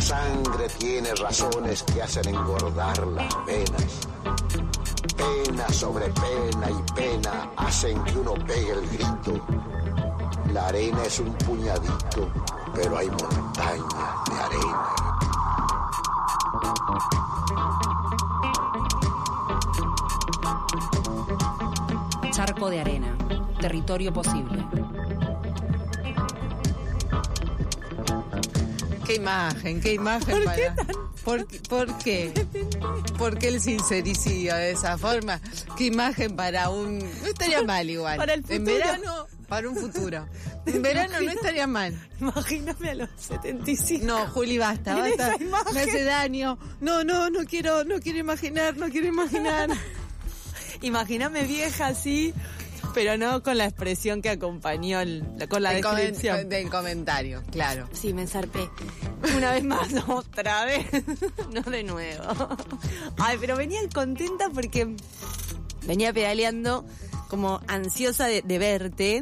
sangre tiene razones que hacen engordar las penas. Pena sobre pena y pena hacen que uno pegue el grito. La arena es un puñadito, pero hay montañas de arena. Charco de arena, territorio posible. Qué imagen ¿Por para... qué tan? ¿Por qué? ¿Por qué el sincericidio de esa forma? Qué imagen para un... No estaría mal igual. Para el futuro. En verano, para un futuro. En verano no estaría mal. Imagíname a los 75. No, Juli, basta. Esa imagen. Me hace daño. No quiero imaginar. Imagíname vieja así, pero no con la expresión que acompañó con la descripción. Del comentario, claro. Sí, me zarpé. Una vez más, otra vez. No de nuevo. Ay, pero venía contenta porque venía pedaleando como ansiosa de verte.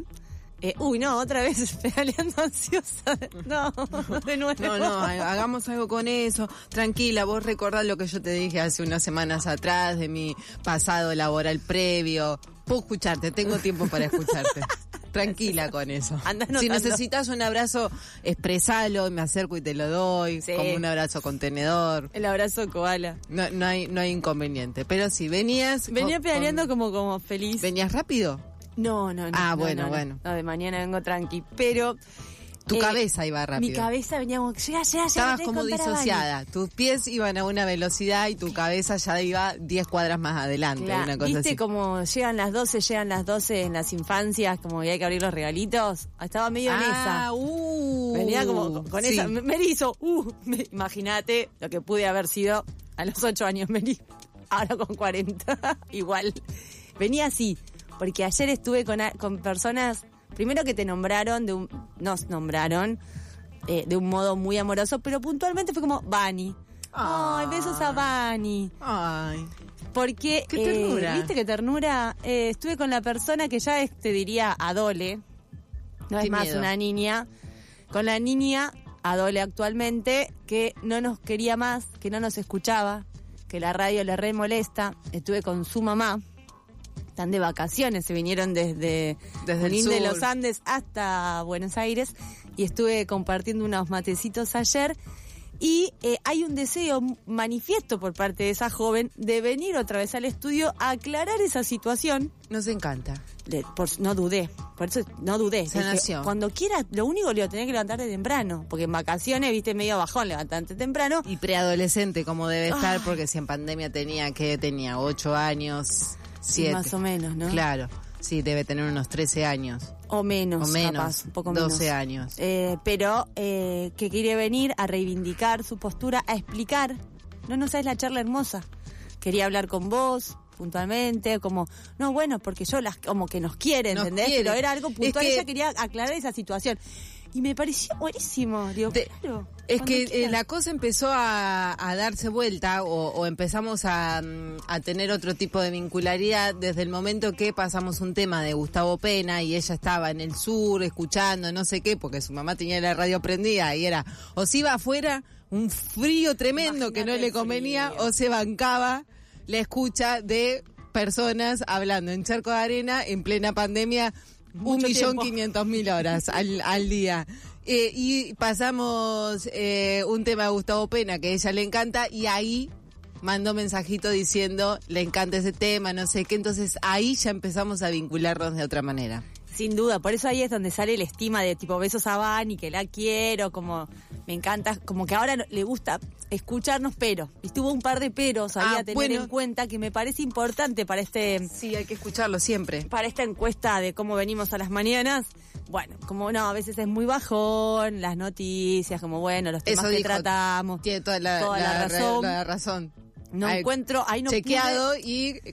Otra vez pedaleando ansiosa. No, de nuevo. No, hagamos algo con eso. Tranquila, vos recordás lo que yo te dije hace unas semanas atrás de mi pasado laboral previo. Puedo escucharte, tengo tiempo para escucharte. Tranquila con eso. Si necesitas un abrazo, expresalo, me acerco y te lo doy, sí. Como un abrazo contenedor. El abrazo koala. No hay inconveniente. Pero si venía pedaleando como feliz. ¿Venías rápido? No. Bueno. No, de mañana vengo tranqui, pero... Tu cabeza iba rápido. Mi cabeza venía como... Llega. Estabas como disociada. Tus pies iban a una velocidad y tu cabeza ya iba 10 cuadras más adelante. Claro, una cosa ¿viste así. como llegan las 12 en las infancias, como que hay que abrir los regalitos? Estaba medio en esa. Venía como con sí. esa. Me hizo, imagínate lo que pude haber sido a los 8 años, Meri. Ahora con 40. Igual. Venía así, porque ayer estuve con personas... Primero que nos nombraron de un modo muy amoroso, pero puntualmente fue como Vani. Ay, besos a Vani. Ay. Porque, qué ternura. ¿Viste qué ternura? Estuve con la persona que ya te diría adole. No es más miedo. Una niña. Con la niña adole actualmente, que no nos quería más, que no nos escuchaba, que la radio le re molesta. Estuve con su mamá. Están de vacaciones, se vinieron desde el sur de los Andes hasta Buenos Aires y estuve compartiendo unos matecitos ayer y hay un deseo manifiesto por parte de esa joven de venir otra vez al estudio a aclarar esa situación. Nos encanta. No dudé, por eso no dudé. Sanación. Cuando quieras, lo único que lo tenés que levantar de temprano, porque en vacaciones, viste, medio bajón, levantarte temprano. Y preadolescente como debe estar, porque si en pandemia tenía 8 años... 7. Más o menos, ¿no? Claro, sí, debe tener unos 13 años. O menos, capaz, un poco 12 menos. años. Pero que quiere venir a reivindicar su postura, a explicar. No sabes la charla hermosa. Quería hablar con vos puntualmente, como, no, bueno, porque yo como que nos quiere, ¿entendés? Pero era algo puntual, ella quería aclarar esa situación. Y me pareció buenísimo, digo, claro. Es que la cosa empezó a darse vuelta o empezamos a tener otro tipo de vincularidad desde el momento que pasamos un tema de Gustavo Pena y ella estaba en el sur escuchando no sé qué, porque su mamá tenía la radio prendida y era, o se iba afuera, un frío tremendo que no le convenía, o se bancaba la escucha de personas hablando en Charco de Arena en plena pandemia, 1.500.000 horas al día. Y pasamos un tema de Gustavo Pena que a ella le encanta y ahí mandó mensajito diciendo le encanta ese tema, no sé qué, entonces ahí ya empezamos a vincularnos de otra manera. Sin duda, por eso ahí es donde sale el estima de tipo besos a Vani, que la quiero, como me encanta, como que ahora le gusta escucharnos, pero, y tuvo un par de peros ahí a tener en cuenta que me parece importante para Sí, hay que escucharlo siempre. Para esta encuesta de cómo venimos a las mañanas. Bueno, como a veces es muy bajón, las noticias, como los temas eso que dijo, tratamos. Tiene toda la razón. No encuentro, ahí no chequeado pude,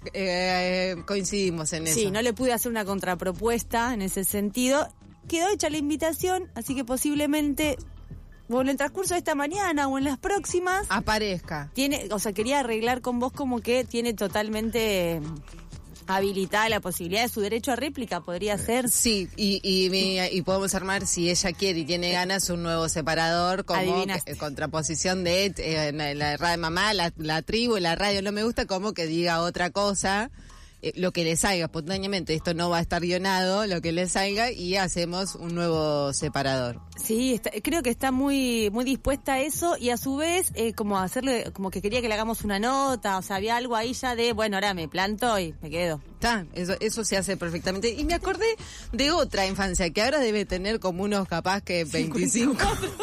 y coincidimos en eso. Sí, no le pude hacer una contrapropuesta en ese sentido. Quedó hecha la invitación, así que posiblemente en el transcurso de esta mañana o en las próximas aparezca. Quería arreglar con vos como que tiene totalmente habilitada la posibilidad de su derecho a réplica, podría ser. Sí, y podemos armar, si ella quiere y tiene ganas, un nuevo separador como contraposición de la radio mamá, la tribu, la radio no me gusta, como que diga otra cosa, lo que le salga espontáneamente. Esto no va a estar guionado, lo que le salga, y hacemos un nuevo separador. Sí, creo que está muy muy dispuesta a eso, y a su vez como hacerle, como que quería que le hagamos una nota, o sea, había algo ahí ya de, bueno, ahora me planto y me quedo. Eso se hace perfectamente. Y me acordé de otra infancia, que ahora debe tener como unos capaz que 25...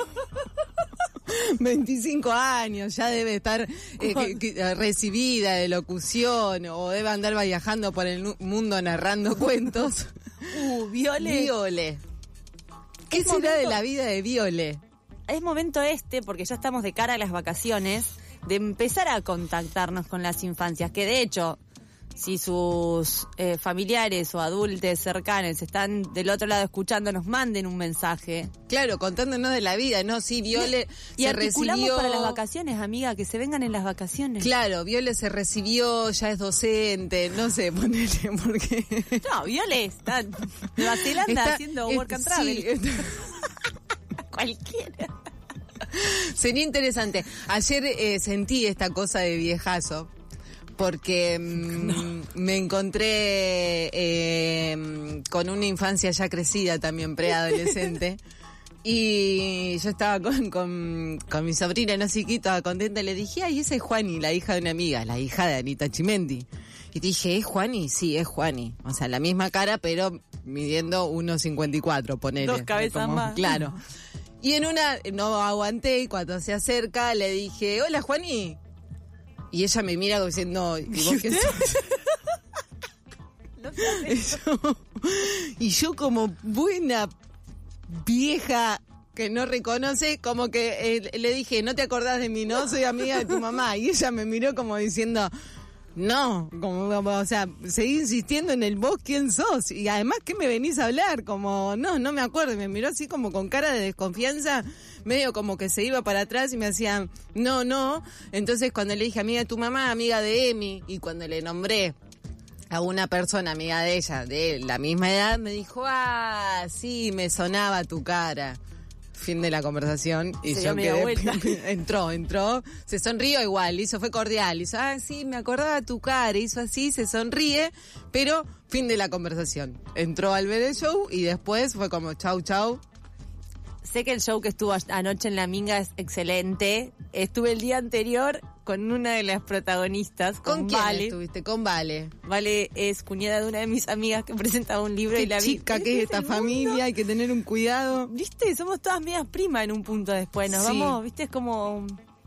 25 años, ya debe estar recibida de locución, o debe andar viajando por el mundo narrando cuentos. Viole. ¿Qué será de la vida de Viole? Es momento porque ya estamos de cara a las vacaciones, de empezar a contactarnos con las infancias, que de hecho, si sus familiares o adultos cercanos están del otro lado escuchando, nos manden un mensaje. Claro, contándonos de la vida, ¿no? Sí, Viole y se articulamos recibió... para las vacaciones, amiga, que se vengan en las vacaciones. Claro, Viole se recibió, ya es docente, no sé, ponele, porque... No, Viole está en Nueva Zelanda haciendo work and travel. Sí, cualquiera. Sería interesante. Ayer sentí esta cosa de viejazo, porque me encontré con una infancia ya crecida también, preadolescente, y yo estaba con mi sobrina, no chiquita, contenta, y le dije, ay, esa es Juani, la hija de una amiga, la hija de Anita Chimendi. Y dije, ¿es Juani? Sí, es Juani. O sea, la misma cara, pero midiendo 1,54, ponele. 2 cabezas más. Claro. Y en una, no aguanté, y cuando se acerca le dije, hola, Juani. Y ella me mira como diciendo, ¿y vos qué sos? Y yo como buena vieja que no reconoce, como que le dije, no te acordás de mí, no, soy amiga de tu mamá. Y ella me miró como diciendo, no, como o sea, seguí insistiendo en el vos, ¿quién sos? Y además, ¿qué me venís a hablar? Como, no me acuerdo. Y me miró así como con cara de desconfianza, medio como que se iba para atrás y me hacía, no. Entonces cuando le dije, amiga de tu mamá, amiga de Emi, y cuando le nombré a una persona amiga de ella, de la misma edad, me dijo, sí, me sonaba tu cara. Fin de la conversación. Y se yo quedé, entró, se sonrió igual, fue cordial, hizo, sí, me acordaba tu cara, hizo así, se sonríe, pero fin de la conversación. Entró al ver el show y después fue como chau. Sé que el show que estuvo anoche en La Minga es excelente. Estuve el día anterior con una de las protagonistas, ¿Con quién Vale. estuviste? Con Vale. Vale es cuñada de una de mis amigas que presentaba un libro. Qué y la chica vi. que es esta familia, hay que tener un cuidado. ¿Viste? Somos todas medias primas en un punto después. Nos vamos, ¿viste? Es como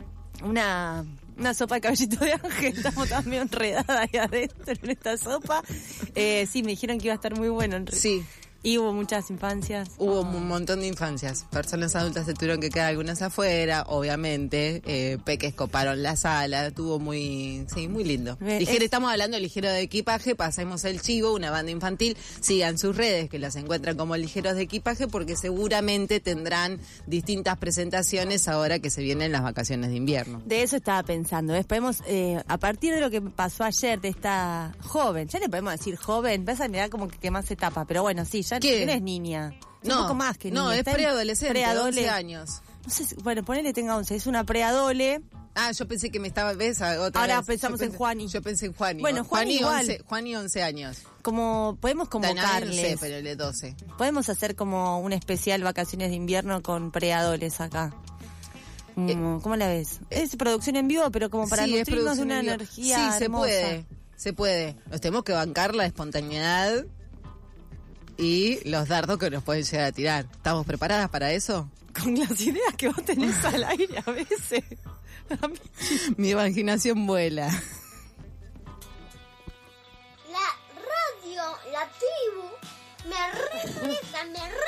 una sopa de caballito de ángel. Estamos todas medio enredadas ahí adentro en esta sopa. Sí, me dijeron que iba a estar muy bueno. Sí. Y hubo muchas infancias. Hubo un montón de infancias. Personas adultas se tuvieron que quedar algunas afuera, obviamente. Peques coparon la sala. Estuvo muy lindo. Estamos hablando de Ligero de Equipaje. Pasemos el chivo, una banda infantil. Sigan sus redes, que las encuentran como Ligeros de Equipaje, porque seguramente tendrán distintas presentaciones ahora que se vienen las vacaciones de invierno. De eso estaba pensando. Podemos, a partir de lo que pasó ayer de esta joven, ya le podemos decir joven, vas a mirar como que más etapa, pero bueno, sí, ya no es niña. Es un poco más que niña. No, es preadolescente, 11 años. No sé, bueno, ponele tenga 11, es una preadole. Yo pensé que me estaba... ¿ves? Ahora pensamos en Juani. Yo pensé en Juani. Bueno, Juani igual. Juani 11 años. Como podemos convocarles. No sé, pero le 12. Podemos hacer como un especial vacaciones de invierno con preadoles acá. ¿Cómo la ves? Es producción en vivo, pero como para nutrirnos de una energía hermosa. Se puede. Nos tenemos que bancar la espontaneidad y los dardos que nos pueden llegar a tirar. ¿Estamos preparadas para eso? Con las ideas que vos tenés al aire a veces. Mi imaginación vuela. La radio, la tribu, me molesta,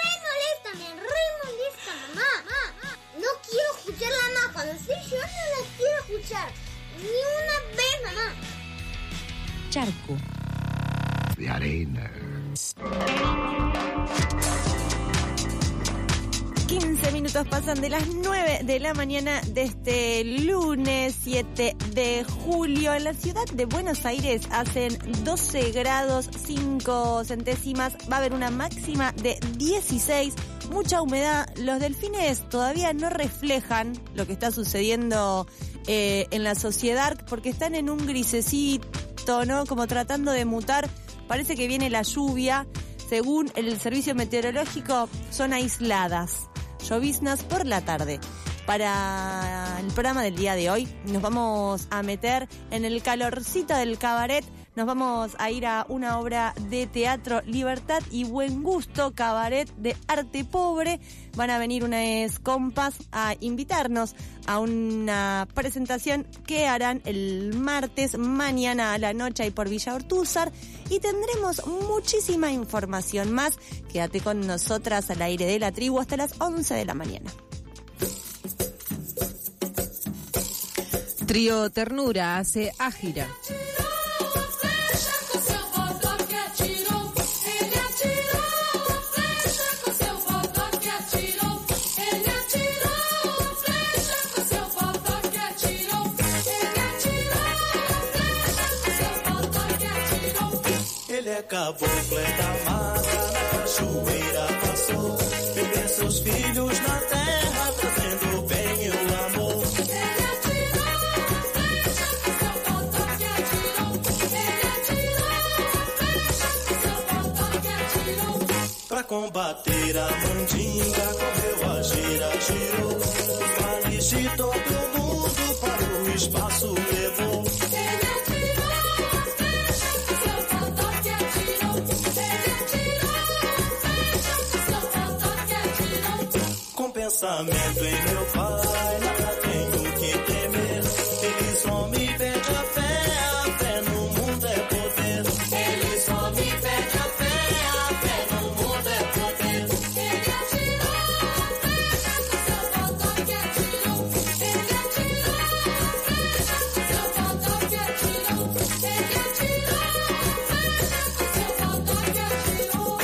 mamá. No quiero escucharla más. Cuando estoy yo no la quiero escuchar. Ni una vez, mamá. Charco de arena. 15 minutos minutos pasan de las 9 de la mañana de este lunes 7 de julio. En la ciudad de Buenos Aires hacen 12 grados 5 centésimas. Va a haber una máxima de 16. Mucha humedad. Los delfines todavía no reflejan lo que está sucediendo en la sociedad porque están en un grisecito, ¿no? Como tratando de mutar. Parece que viene la lluvia. Según el servicio meteorológico, son aisladas, lloviznas por la tarde. Para el programa del día de hoy nos vamos a meter en el calorcito del cabaret. Nos vamos a ir a una obra de teatro, Libertad y Buen Gusto, cabaret de arte pobre. Van a venir unas compas a invitarnos a una presentación que harán el martes, mañana a la noche ahí por Villa Ortúzar. Y tendremos muchísima información más. Quédate con nosotras al aire de la tribu hasta las 11 de la mañana. Trío Ternura hace Ágira. Caboclo é da mata, na cachoeira passou. Vê seus filhos na terra, trazendo o bem e o amor. Ele atirou, flecha com seu pau que atirou. Ele atirou, flecha com seu pau que atirou. Pra combater a mandinga, correu a gira, girou. Os males de todo mundo para o espaço levou. Pensamento em meu pai, nada tenho que temer. Ele só me pede a fé no mundo é poder. Ele só me pede a fé no mundo é poder. Ele atirou, flecha com seu pau que atirou. Ele atirou, flecha com seu pau que atirou. Ele atirou, flecha com seu pau que atirou.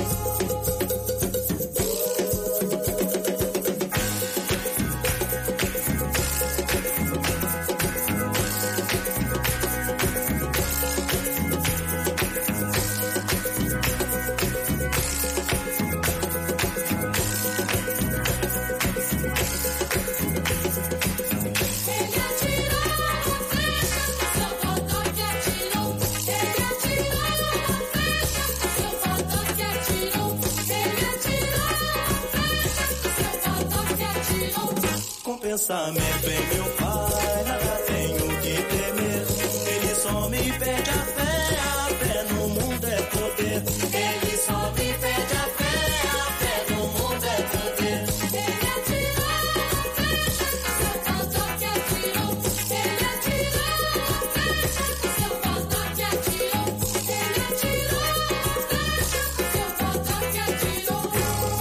Pensamento em meu pai, nada tenho que temer. Ele só me pede a fé no mundo é poder. Ele só me pede a fé no mundo é poder. Ele atirou, flecha com seu pau que atirou. Ele atirou, flecha com seu pau que atirou. Ele atirou, flecha com seu pau que atirou.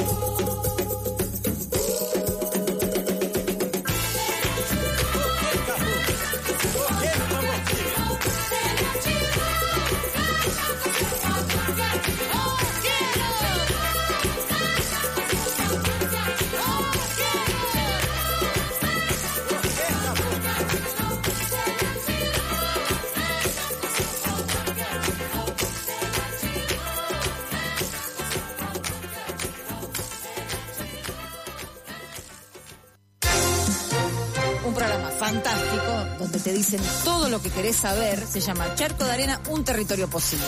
Un programa fantástico donde te dicen todo lo que querés saber. Se llama Charco de Arena, un territorio posible.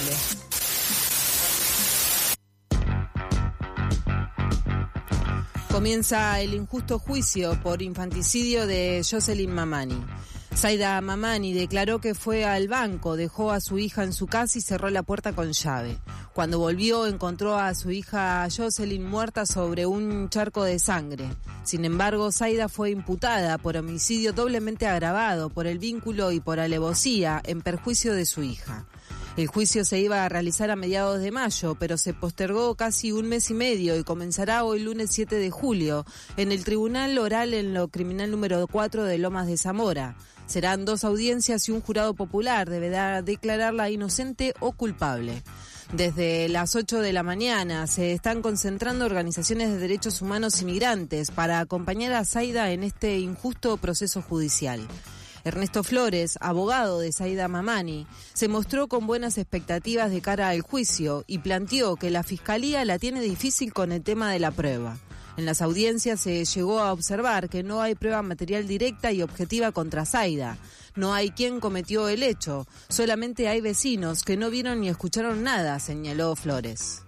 Comienza el injusto juicio por infanticidio de Yoselin Mamani. Zaida Mamani declaró que fue al banco, dejó a su hija en su casa y cerró la puerta con llave. Cuando volvió, encontró a su hija Yoselin muerta sobre un charco de sangre. Sin embargo, Zaida fue imputada por homicidio doblemente agravado por el vínculo y por alevosía en perjuicio de su hija. El juicio se iba a realizar a mediados de mayo, pero se postergó casi un mes y medio y comenzará hoy lunes 7 de julio en el Tribunal Oral en lo Criminal número 4 de Lomas de Zamora. Serán 2 audiencias y un jurado popular deberá declararla inocente o culpable. Desde las 8 de la mañana se están concentrando organizaciones de derechos humanos y migrantes para acompañar a Zaida en este injusto proceso judicial. Ernesto Flores, abogado de Zaida Mamani, se mostró con buenas expectativas de cara al juicio y planteó que la Fiscalía la tiene difícil con el tema de la prueba. En las audiencias se llegó a observar que no hay prueba material directa y objetiva contra Zaida. No hay quien cometió el hecho, solamente hay vecinos que no vieron ni escucharon nada, señaló Flores.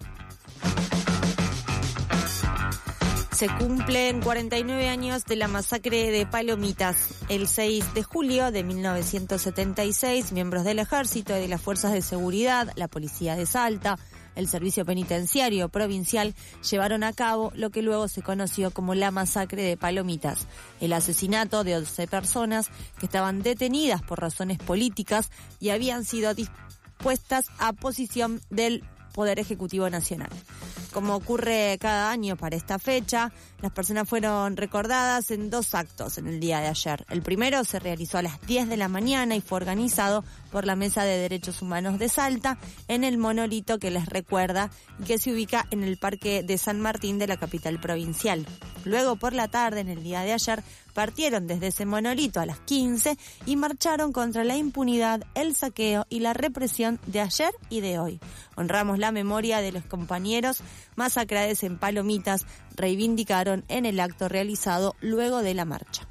Se cumplen 49 años de la masacre de Palomitas. El 6 de julio de 1976, miembros del Ejército y de las Fuerzas de Seguridad, la Policía de Salta, el Servicio Penitenciario Provincial llevaron a cabo lo que luego se conoció como la masacre de Palomitas, el asesinato de 11 personas que estaban detenidas por razones políticas y habían sido dispuestas a posición del Poder Ejecutivo Nacional. Como ocurre cada año para esta fecha, las personas fueron recordadas en 2 actos en el día de ayer. El primero se realizó a las 10 de la mañana y fue organizado por la Mesa de Derechos Humanos de Salta en el monolito que les recuerda y que se ubica en el Parque de San Martín de la capital provincial. Luego, por la tarde, en el día de ayer, partieron desde ese monolito a las 15 y marcharon contra la impunidad, el saqueo y la represión de ayer y de hoy. Honramos la memoria de los compañeros masacrados en Palomitas, reivindicaron en el acto realizado luego de la marcha.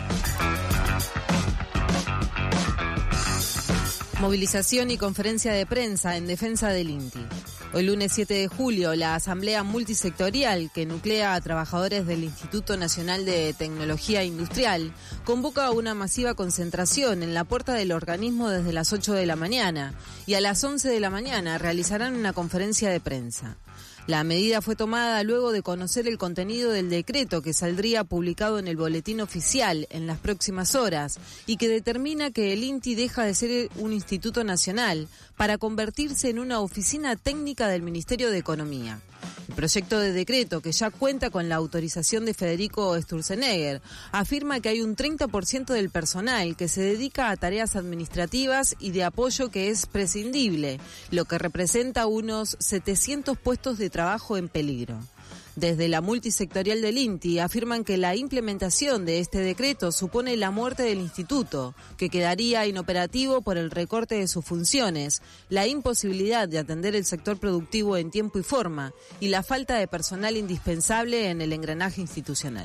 Movilización y conferencia de prensa en defensa del INTI. Hoy lunes 7 de julio, la Asamblea Multisectorial, que nuclea a trabajadores del Instituto Nacional de Tecnología Industrial, convoca una masiva concentración en la puerta del organismo desde las 8 de la mañana y a las 11 de la mañana realizarán una conferencia de prensa. La medida fue tomada luego de conocer el contenido del decreto que saldría publicado en el Boletín Oficial en las próximas horas y que determina que el INTI deja de ser un instituto nacional para convertirse en una oficina técnica del Ministerio de Economía. El proyecto de decreto, que ya cuenta con la autorización de Federico Sturzenegger, afirma que hay un 30% del personal que se dedica a tareas administrativas y de apoyo que es prescindible, lo que representa unos 700 puestos de trabajo en peligro. Desde la multisectorial del INTI afirman que la implementación de este decreto supone la muerte del instituto, que quedaría inoperativo por el recorte de sus funciones, la imposibilidad de atender el sector productivo en tiempo y forma y la falta de personal indispensable en el engranaje institucional.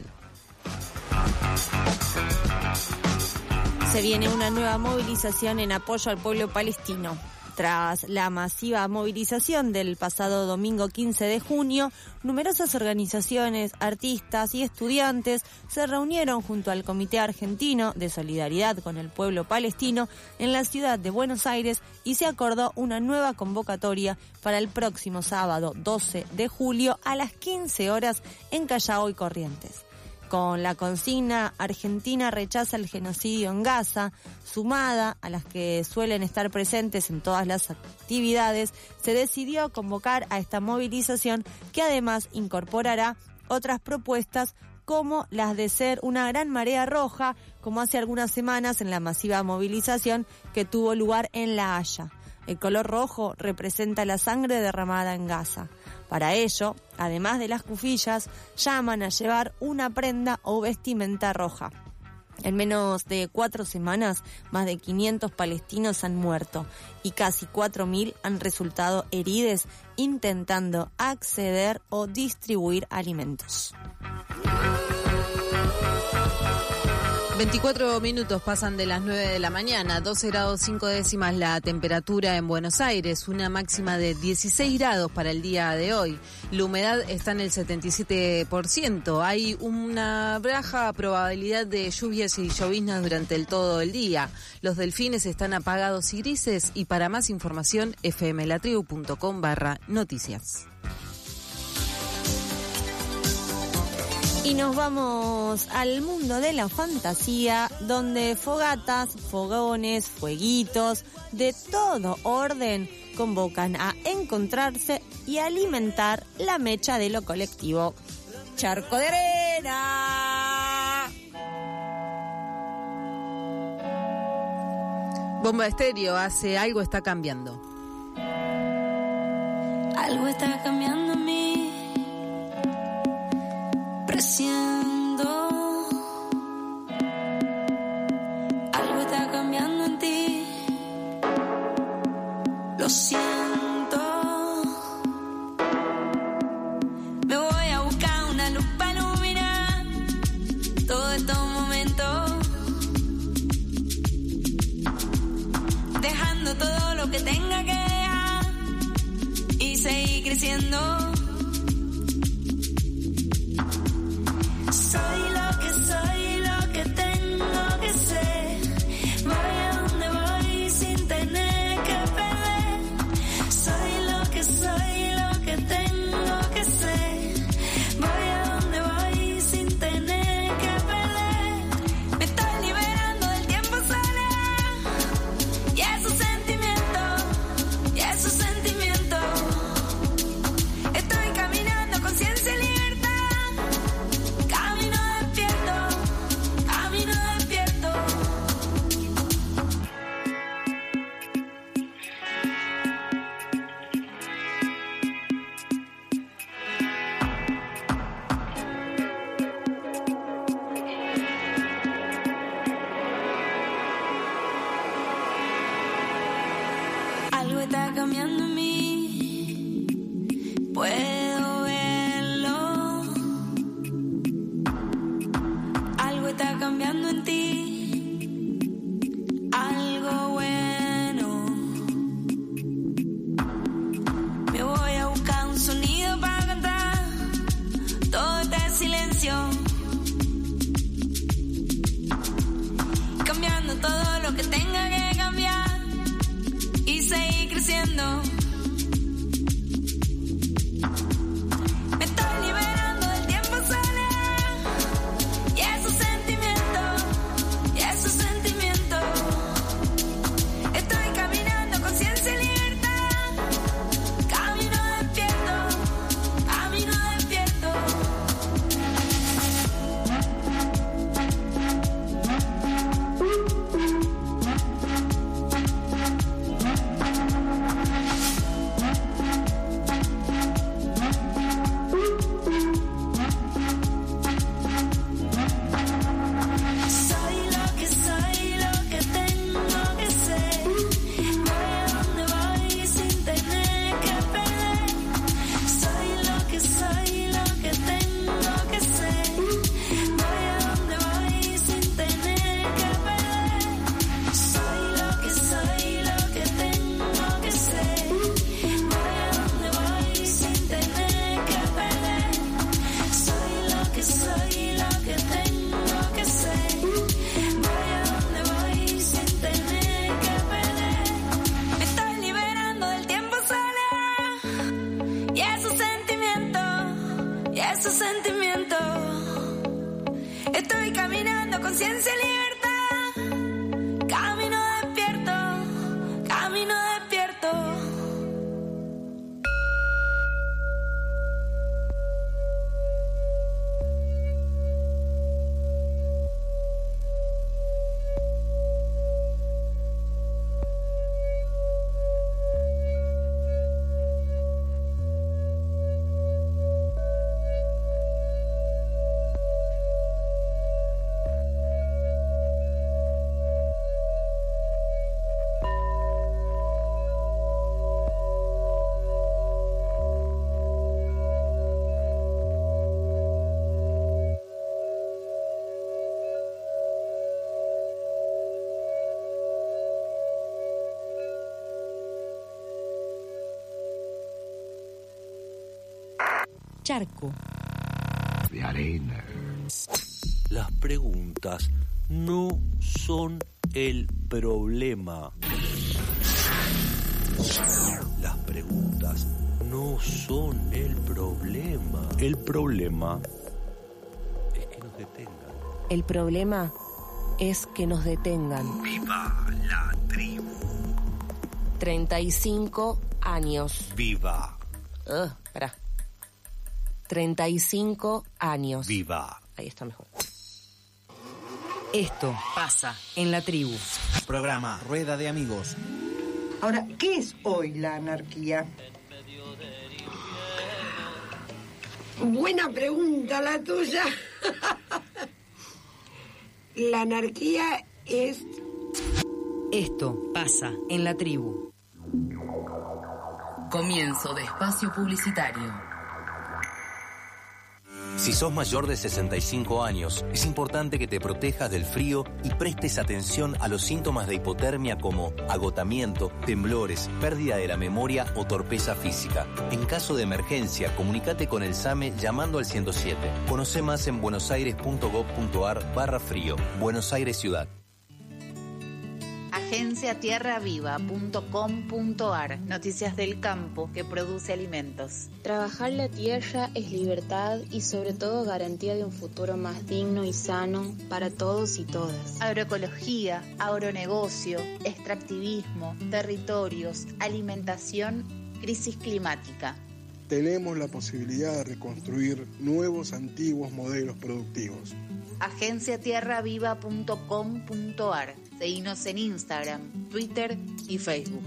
Se viene una nueva movilización en apoyo al pueblo palestino. Tras la masiva movilización del pasado domingo 15 de junio, numerosas organizaciones, artistas y estudiantes se reunieron junto al Comité Argentino de Solidaridad con el Pueblo Palestino en la ciudad de Buenos Aires y se acordó una nueva convocatoria para el próximo sábado 12 de julio a las 15 horas en Callao y Corrientes. Con la consigna Argentina rechaza el genocidio en Gaza, sumada a las que suelen estar presentes en todas las actividades, se decidió convocar a esta movilización que además incorporará otras propuestas como las de ser una gran marea roja, como hace algunas semanas en la masiva movilización que tuvo lugar en La Haya. El color rojo representa la sangre derramada en Gaza. Para ello, además de las cufillas, llaman a llevar una prenda o vestimenta roja. En menos de 4 semanas, más de 500 palestinos han muerto y casi 4.000 han resultado heridos intentando acceder o distribuir alimentos. 24 minutos pasan de las 9 de la mañana, 12 grados 5 décimas la temperatura en Buenos Aires, una máxima de 16 grados para el día de hoy. La humedad está en el 77%, hay una baja probabilidad de lluvias y lloviznas durante todo el día. Los delfines están apagados y grises y para más información fmlatribu.com/noticias. Y nos vamos al mundo de la fantasía, donde fogatas, fogones, fueguitos, de todo orden, convocan a encontrarse y alimentar la mecha de lo colectivo. ¡Charco de arena! Bomba Estéreo hace Algo está cambiando. Algo está cambiando en mí, presiento. Algo está cambiando en ti, lo siento. Me voy a buscar una luz para iluminar todos estos momentos, dejando todo lo que tenga que dejar y seguir creciendo. Soy lo que tengo que ser. Voy a donde voy sin tener que perder. Soy lo que tengo que ser. Voy a donde voy sin tener que perder. Me estoy liberando del tiempo soledad y esos sentimientos, Estoy caminando con ciencia y libertad. Camino despierto, camino despierto. Algo está cambiando en mí, puedo verlo. Algo está cambiando en ti, algo bueno. Me voy a buscar un sonido para cantar todo este silencio, cambiando todo lo que tenga que cambiar y seguir creciendo. Me estoy liberando del tiempo soledad y esos sentimientos, Estoy caminando con ciencia y libertad. Camino despierto, camino despierto. Soy lo que tengo que ser. Voy a donde voy sin tener que perder. Soy lo que tengo que ser. Voy a donde voy sin tener que perder. Soy lo que tengo que ser. Voy a donde voy sin tener que perder. Soy lo que tengo que ser. Voy a donde voy sin tener que perder. Me estoy liberando del tiempo soledad y esos sentimientos, Estoy caminando con ciencia y libertad. Camino despierto, camino despierto. Charco. De arena. Las preguntas no son el problema. Las preguntas no son el problema. El problema es que nos detengan. El problema es que nos detengan. ¡Viva la tribu! 35 años. ¡Viva! Espera. 35 años. ¡Viva! Ahí está mejor. Esto pasa en la tribu. Programa Rueda de Amigos. Ahora, ¿qué es hoy la anarquía? Buena pregunta la tuya. La anarquía es... Esto pasa en la tribu. Comienzo de espacio publicitario. Si sos mayor de 65 años, es importante que te protejas del frío y prestes atención a los síntomas de hipotermia como agotamiento, temblores, pérdida de la memoria o torpeza física. En caso de emergencia, comunícate con el SAME llamando al 107. Conoce más en buenosaires.gov.ar/frío. Buenos Aires Ciudad. Agenciatierraviva.com.ar. Noticias del campo que produce alimentos. Trabajar la tierra es libertad y sobre todo garantía de un futuro más digno y sano para todos y todas. Agroecología, agronegocio, extractivismo, territorios, alimentación, crisis climática. Tenemos la posibilidad de reconstruir nuevos, antiguos modelos productivos. Agenciatierraviva.com.ar. Seguinos en Instagram, Twitter y Facebook.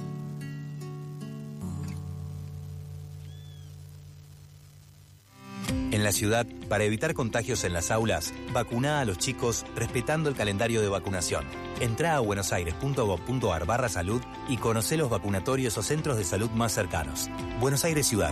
En la ciudad, para evitar contagios en las aulas, vacuná a los chicos respetando el calendario de vacunación. Entrá a buenosaires.gov.ar/salud y conocé los vacunatorios o centros de salud más cercanos. Buenos Aires Ciudad.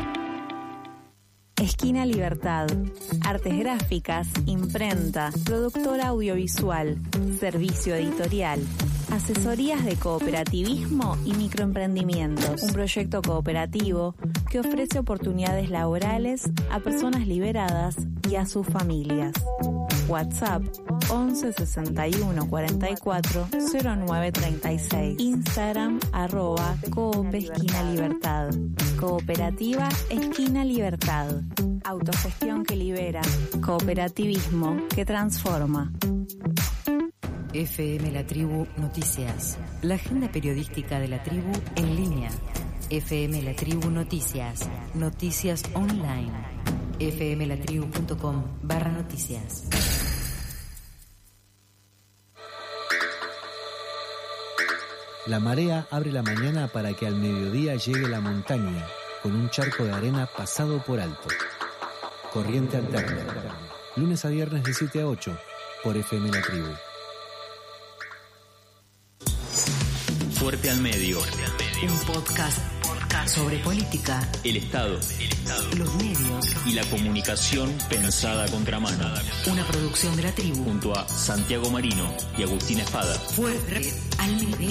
Esquina Libertad, artes gráficas, imprenta, productora audiovisual, servicio editorial, asesorías de cooperativismo y microemprendimientos. Un proyecto cooperativo que ofrece oportunidades laborales a personas liberadas y a sus familias. WhatsApp 11 61 44 09 36. Instagram @Coop Esquina Libertad. Cooperativa Esquina Libertad. Autogestión que libera. Cooperativismo que transforma. FM La Tribu Noticias. La agenda periodística de la tribu en línea. FM La Tribu Noticias. Noticias online. fmlatribu.com/noticias. La marea abre la mañana para que al mediodía llegue la montaña, con un charco de arena pasado por alto. Corriente alterna. Lunes a viernes de 7 a 8 por FM La Tribu. Fuerte al medio. Un podcast sobre política, El Estado. los medios Y la comunicación pensada a contramano. Una producción de la tribu. Junto a Santiago Marino y Agustín Espada. Fuerte al medio.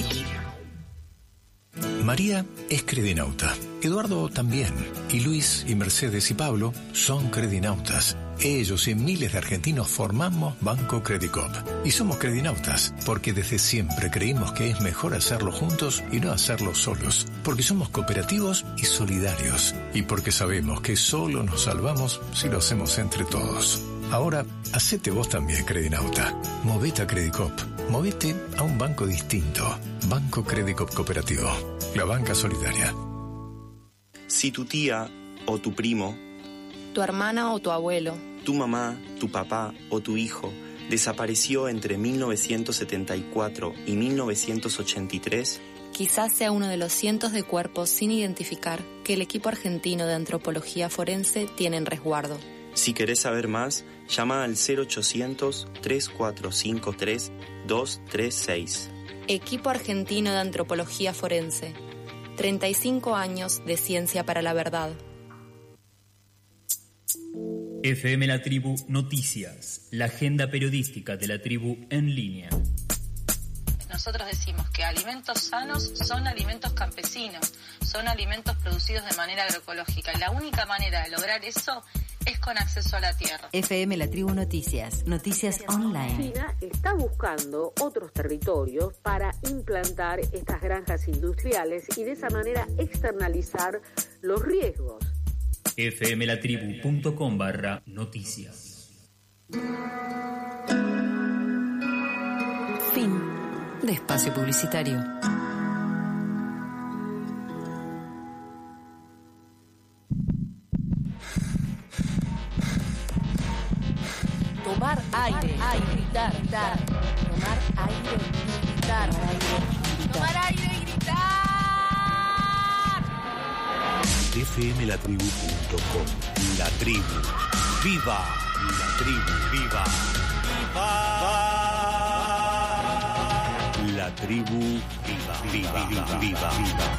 María es credinauta, Eduardo también, y Luis y Mercedes y Pablo son credinautas. Ellos y miles de argentinos formamos Banco Credicop. Y somos credinautas porque desde siempre creímos que es mejor hacerlo juntos y no hacerlo solos. Porque somos cooperativos y solidarios. Y porque sabemos que solo nos salvamos si lo hacemos entre todos. Ahora, hacete vos también, credinauta. Movete a Credicop. Movete a un banco distinto. Banco Credicop Cooperativo. La banca solidaria. Si tu tía o tu primo, Tu hermana o tu abuelo, tu mamá, tu papá o tu hijo desapareció entre 1974 y 1983, quizás sea uno de los cientos de cuerpos sin identificar que el equipo argentino de antropología forense tiene en resguardo. si querés saber más, llama al 0800-3453-236. Equipo argentino de antropología forense. 35 años de ciencia para la verdad. FM La Tribu Noticias. La agenda periodística de la tribu en línea. Nosotros decimos que alimentos sanos son alimentos campesinos, son alimentos producidos de manera agroecológica. Y la única manera de lograr eso es con acceso a la tierra. FM La Tribu Noticias. Noticias online. China está buscando otros territorios para implantar estas granjas industriales y de esa manera externalizar los riesgos. fmlatribu.com/noticias. Fin de espacio publicitario. Tomar aire, gritar. Tomar aire y gritar. Tomar aire y gritar. fmlatribu.com. La tribu. ¡Viva! La tribu, viva. La tribu, viva, viva, viva, viva.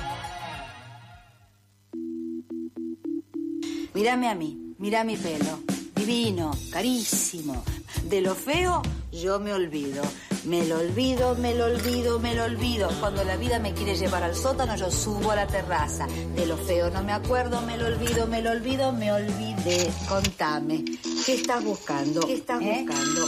Mírame a mí, mira mi pelo. Divino, carísimo. De lo feo, yo me olvido. Me lo olvido, me lo olvido, me lo olvido. Cuando la vida me quiere llevar al sótano, yo subo a la terraza. De lo feo no me acuerdo, me lo olvido, me lo olvido, me olvidé. Contame, ¿qué estás buscando? ¿Qué estás buscando?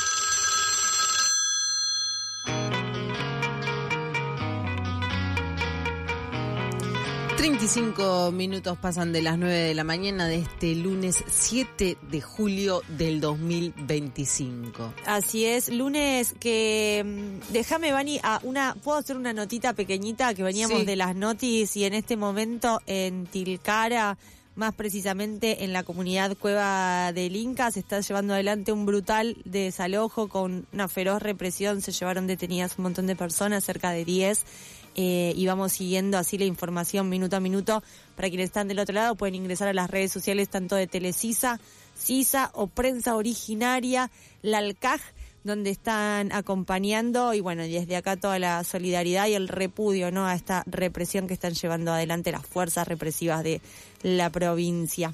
35 minutos pasan de las 9 de la mañana de este lunes 7 de julio del 2025. Así es, lunes que déjame, Vani, puedo hacer una notita pequeñita que veníamos de las notis y en este momento en Tilcara, más precisamente en la comunidad Cueva del Inca, se está llevando adelante un brutal desalojo con una feroz represión. Se llevaron detenidas un montón de personas, cerca de 10. Y vamos siguiendo así la información minuto a minuto. Para quienes están del otro lado pueden ingresar a las redes sociales tanto de Telesisa, CISA o Prensa Originaria, la ALCAJ, donde están acompañando y bueno, desde acá toda la solidaridad y el repudio, ¿no?, a esta represión que están llevando adelante las fuerzas represivas de la provincia.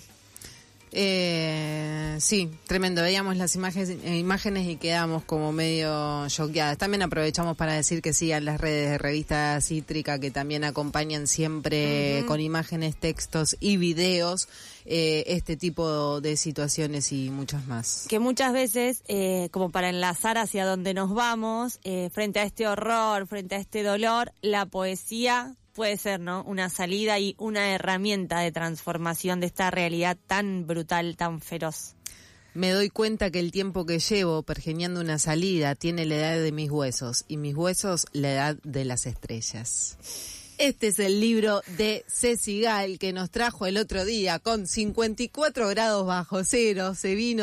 Sí, tremendo. Veíamos las imágenes y quedamos como medio choqueadas. También aprovechamos para decir que sigan las redes de Revista Cítrica, que también acompañan siempre con imágenes, textos y videos este tipo de situaciones y muchas más. Que muchas veces, como para enlazar hacia donde nos vamos, frente a este horror, frente a este dolor, la poesía puede ser, ¿no?, una salida y una herramienta de transformación de esta realidad tan brutal, tan feroz. Me doy cuenta que el tiempo que llevo pergeñando una salida tiene la edad de mis huesos y mis huesos la edad de las estrellas. Este es el libro de Ceci Gal que nos trajo el otro día con 54 grados bajo cero. Se vino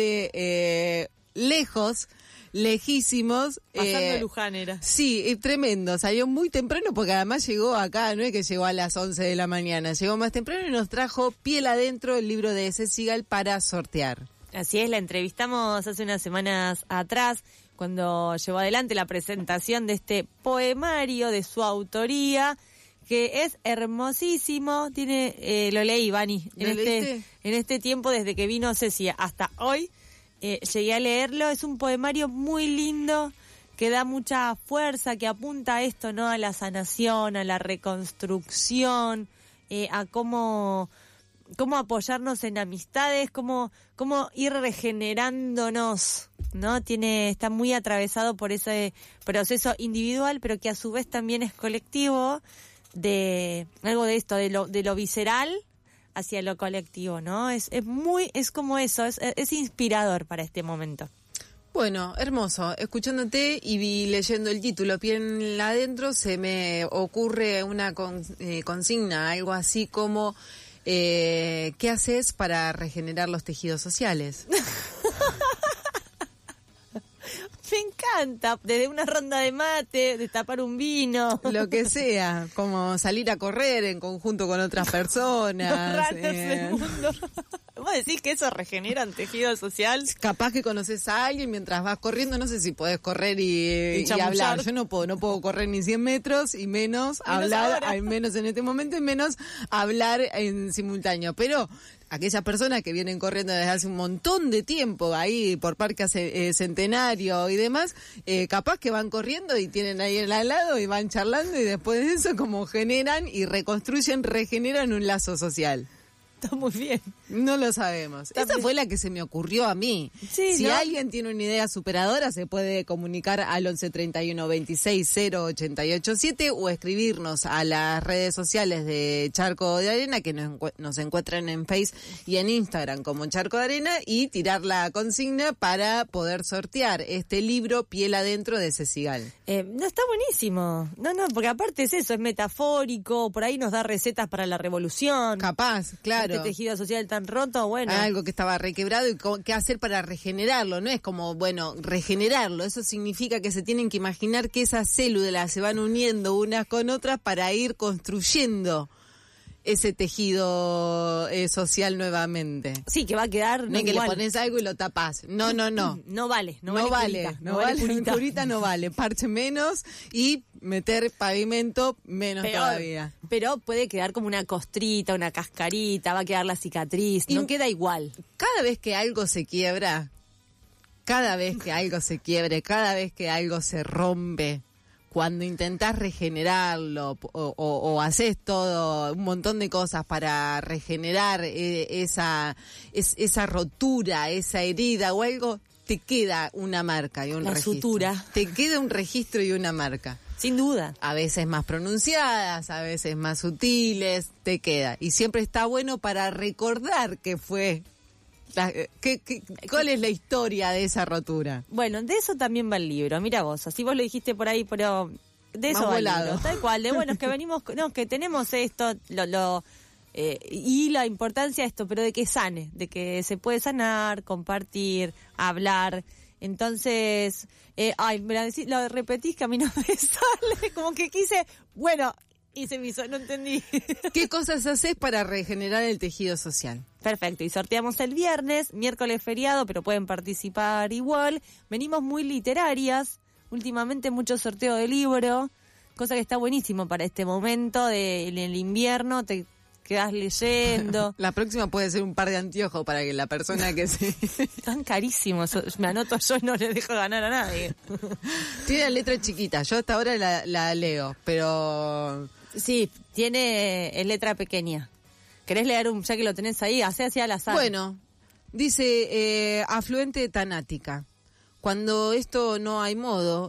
desde lejos, lejísimos. Pasando Luján era. Sí, tremendo. Salió muy temprano porque además llegó acá, no es que llegó a las 11 de la mañana, llegó más temprano y nos trajo Piel Adentro, el libro de Ceci Gal para sortear. Así es, la entrevistamos hace unas semanas atrás cuando llevó adelante la presentación de este poemario de su autoría, que es hermosísimo. Tiene, lo leí, Vani, en este tiempo desde que vino Ceci hasta hoy. Llegué a leerlo, es un poemario muy lindo que da mucha fuerza, que apunta a esto, ¿no?, a la sanación, a la reconstrucción, a cómo apoyarnos en amistades, cómo ir regenerándonos, ¿no? Está muy atravesado por ese proceso individual, pero que a su vez también es colectivo, de algo de esto, de lo visceral hacia lo colectivo, ¿no? Es como eso, es inspirador para este momento. Bueno, hermoso. Escuchándote y leyendo el título Piel Adentro, se me ocurre una consigna, algo así como ¿qué haces para regenerar los tejidos sociales? Me encanta, desde una ronda de mate, destapar un vino. Lo que sea, como salir a correr en conjunto con otras personas. Los raros del mundo. ¿Vos decís que eso regenera el tejido social? Capaz que conoces a alguien mientras vas corriendo, no sé si podés correr y hablar. Yo no puedo correr ni 100 metros y menos hablar, al menos en este momento, y menos hablar en simultáneo. Pero aquellas personas que vienen corriendo desde hace un montón de tiempo ahí por Parque Centenario y demás, capaz que van corriendo y tienen ahí al lado y van charlando y después de eso como generan y regeneran un lazo social. Está muy bien. No lo sabemos. Esa fue la que se me ocurrió a mí. Sí, si ¿no? alguien tiene una idea superadora, se puede comunicar al 11 31 26 0 887 o escribirnos a las redes sociales de Charco de Arena, que nos encuentran en Facebook y en Instagram como Charco de Arena, y tirar la consigna para poder sortear este libro Piel Adentro de Ceci Gal. No, está buenísimo. No, porque aparte es eso, es metafórico, por ahí nos da recetas para la revolución. Capaz, claro. Este tejido social tan roto, bueno. Algo que estaba requebrado y qué hacer para regenerarlo. No es como, regenerarlo. Eso significa que se tienen que imaginar que esas células se van uniendo unas con otras para ir construyendo ese tejido social nuevamente. Sí, que va a quedar No es que igual. le pones algo y lo tapás. No. No vale. No vale. curita. Curita no vale. Parche menos y meter pavimento menos Peor. todavía. Pero puede quedar como una costrita, una cascarita, va a quedar la cicatriz, no queda igual. Cada vez que algo se quiebra, cada vez que algo se quiebre, cada vez que algo se rompe, cuando intentás regenerarlo o haces todo, un montón de cosas para regenerar esa rotura, esa herida o algo, te queda una marca y un registro. Sutura. Te queda un registro y una marca. Sin duda. A veces más pronunciadas, a veces más sutiles, te queda. Y siempre está bueno para recordar qué fue. ¿Cuál es la historia de esa rotura? Bueno, de eso también va el libro. Mira vos, así vos lo dijiste por ahí, pero de eso Más va el volado. libro. Tal cual, de bueno, es que venimos, no, que tenemos esto, y la importancia de esto, pero de que sane, de que se puede sanar, compartir, hablar. Entonces, lo repetís que a mí no me sale, como que quise, bueno, y se me hizo, no entendí. ¿Qué cosas haces para regenerar el tejido social? Perfecto, y sorteamos el viernes, miércoles feriado, pero pueden participar igual. Venimos muy literarias, últimamente mucho sorteo de libro, cosa que está buenísimo para este momento en el invierno, te quedás leyendo. La próxima puede ser un par de anteojos para que la persona que se... Tan carísimos, me anoto yo y no le dejo ganar a nadie. Tiene la letra chiquita, yo hasta ahora la leo, pero... Sí, tiene letra pequeña. ¿Querés leer ya que lo tenés ahí? Hacé así al azar. Bueno, dice afluente tanática. Cuando esto no hay modo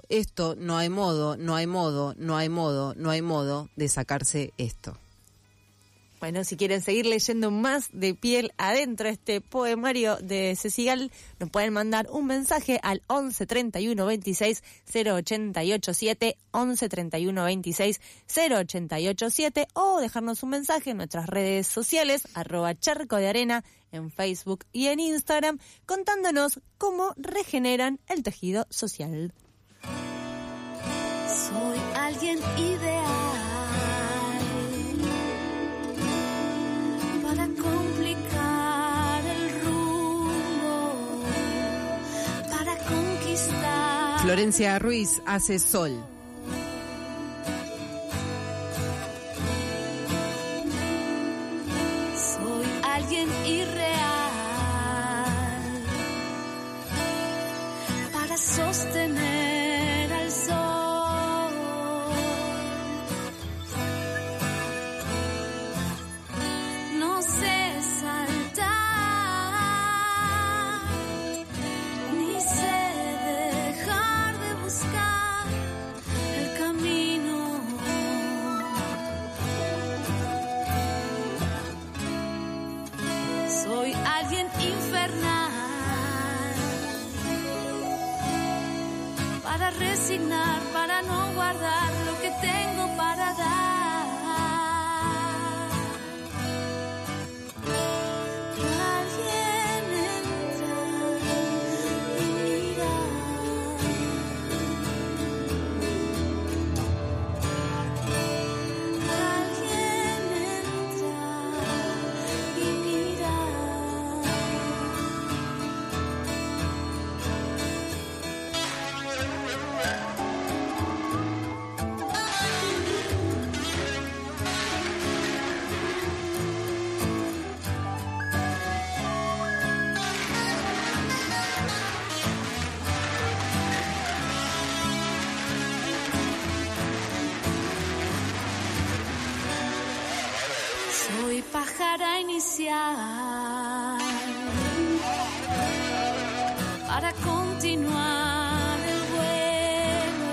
de sacarse esto. Bueno, si quieren seguir leyendo más de piel adentro este poemario de Cecigal, nos pueden mandar un mensaje al 11 31 26 0887, 11 31 26 0887, o dejarnos un mensaje en nuestras redes sociales, @charcodearena en Facebook y en Instagram, contándonos cómo regeneran el tejido social. Soy alguien ideal para complicar el rumbo, para conquistar. Florencia Ruiz hace Sol. Soy alguien irreal para sostener al sol. No sé saltar, ni sé dejar de buscar el camino. Soy alguien infernal para resignar, para no guardar lo que tengo para dar. Alguien entra y mira. Alguien entra y mira. Soy pájara inicial para continuar el vuelo.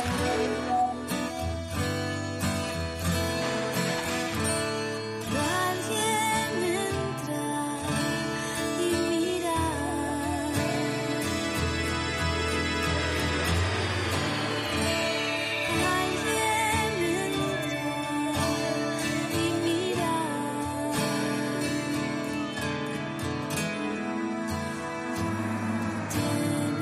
Alguien entra y mira. Alguien entra y mira. Tienes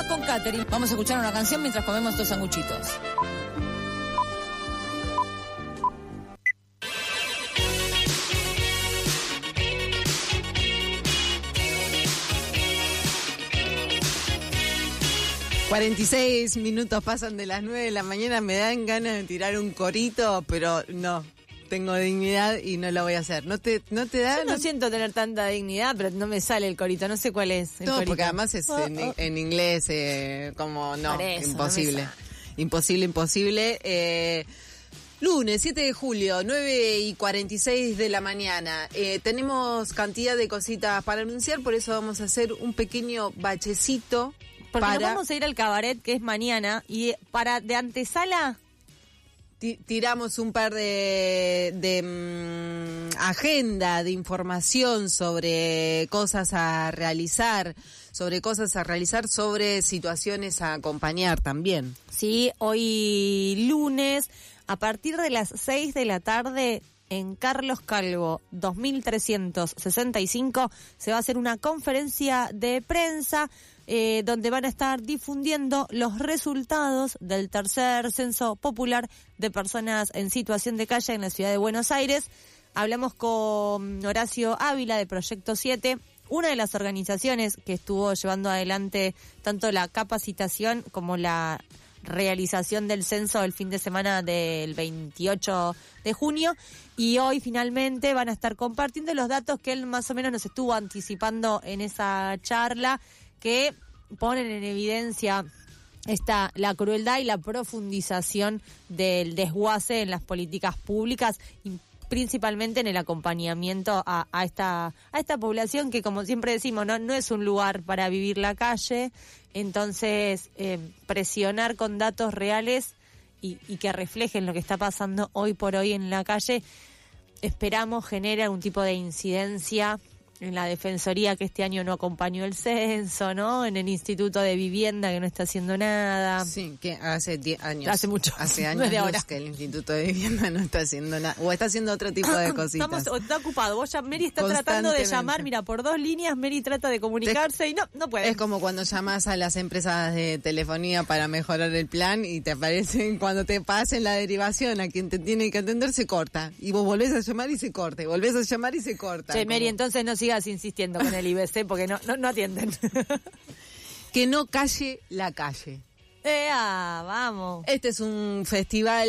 Roma con catering. Vamos a escuchar una canción mientras comemos estos sanguchitos. ...46 pasan de las 9 de la mañana... ...me dan ganas de tirar un corito... ...pero no, tengo dignidad y no lo voy a hacer. ¿No te da? Yo no siento tener tanta dignidad, pero no me sale el corito, no sé cuál es el No, corito. porque además es en inglés... ...como no, Eso, imposible. Imposible. Lunes 7 de julio, 9:46 de la mañana. Tenemos cantidad de cositas para anunciar... ...por eso vamos a hacer un pequeño bachecito... Porque nos vamos a ir al cabaret, que es mañana, y de antesala... Tiramos un par de agenda, de información sobre cosas a realizar, sobre situaciones a acompañar también. Sí, hoy lunes, a partir de las 6 de la tarde... En Carlos Calvo, 2365, se va a hacer una conferencia de prensa donde van a estar difundiendo los resultados del tercer censo popular de personas en situación de calle en la ciudad de Buenos Aires. Hablamos con Horacio Ávila de Proyecto 7, una de las organizaciones que estuvo llevando adelante tanto la capacitación como la realización del censo el fin de semana del 28 de junio, y hoy finalmente van a estar compartiendo los datos que él más o menos nos estuvo anticipando en esa charla, que ponen en evidencia la crueldad y la profundización del desguace en las políticas públicas, y principalmente en el acompañamiento a esta población que, como siempre decimos, no es un lugar para vivir la calle. Entonces, presionar con datos reales y que reflejen lo que está pasando hoy por hoy en la calle, esperamos genere algún tipo de incidencia en la Defensoría, que este año no acompañó el censo, ¿no? En el Instituto de Vivienda, que no está haciendo nada. Sí, que hace 10 años. Hace mucho. Hace No años es de ahora. que el Instituto de Vivienda no está haciendo nada. O está haciendo otro tipo de cositas. Está ocupado. Mary está tratando de llamar, mira, por 2 líneas, Mary trata de comunicarse y no puede. Es como cuando llamas a las empresas de telefonía para mejorar el plan y te aparecen, cuando te pasen la derivación a quien te tiene que atender, se corta. Y vos volvés a llamar y se corta. Y volvés a llamar y se corta. Che, Mary, entonces no sigas insistiendo con el IBC porque no atienden. Que no calle la calle. Vamos. Este es un festival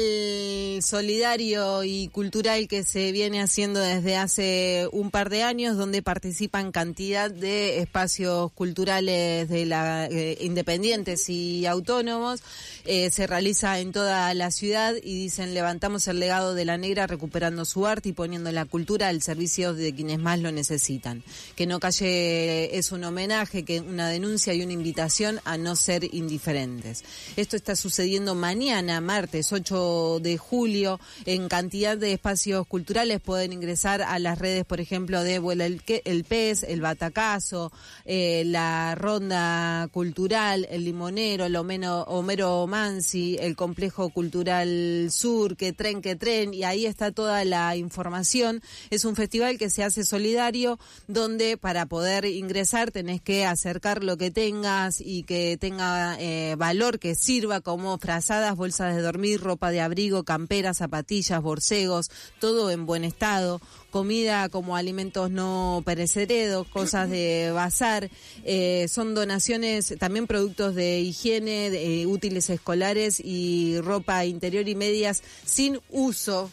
solidario y cultural que se viene haciendo desde hace un par de años, donde participan cantidad de espacios culturales independientes y autónomos. Se realiza en toda la ciudad y dicen: levantamos el legado de la negra recuperando su arte y poniendo la cultura al servicio de quienes más lo necesitan. Que no calle es un homenaje, que una denuncia y una invitación a no ser indiferentes. Esto está sucediendo mañana, martes 8 de julio, en cantidad de espacios culturales. Pueden ingresar a las redes, por ejemplo, de Vuela el Pez, el Batacazo, la Ronda Cultural, el Limonero, el Homero Mansi, el Complejo Cultural Sur, que tren, y ahí está toda la información. Es un festival que se hace solidario, donde para poder ingresar tenés que acercar lo que tengas y que tenga valor, que sirva, como frazadas, bolsas de dormir, ropa de abrigo, camperas, zapatillas, borcegos, todo en buen estado. Comida como alimentos no perecederos, cosas de bazar, son donaciones, también productos de higiene, de útiles escolares y ropa interior y medias sin uso.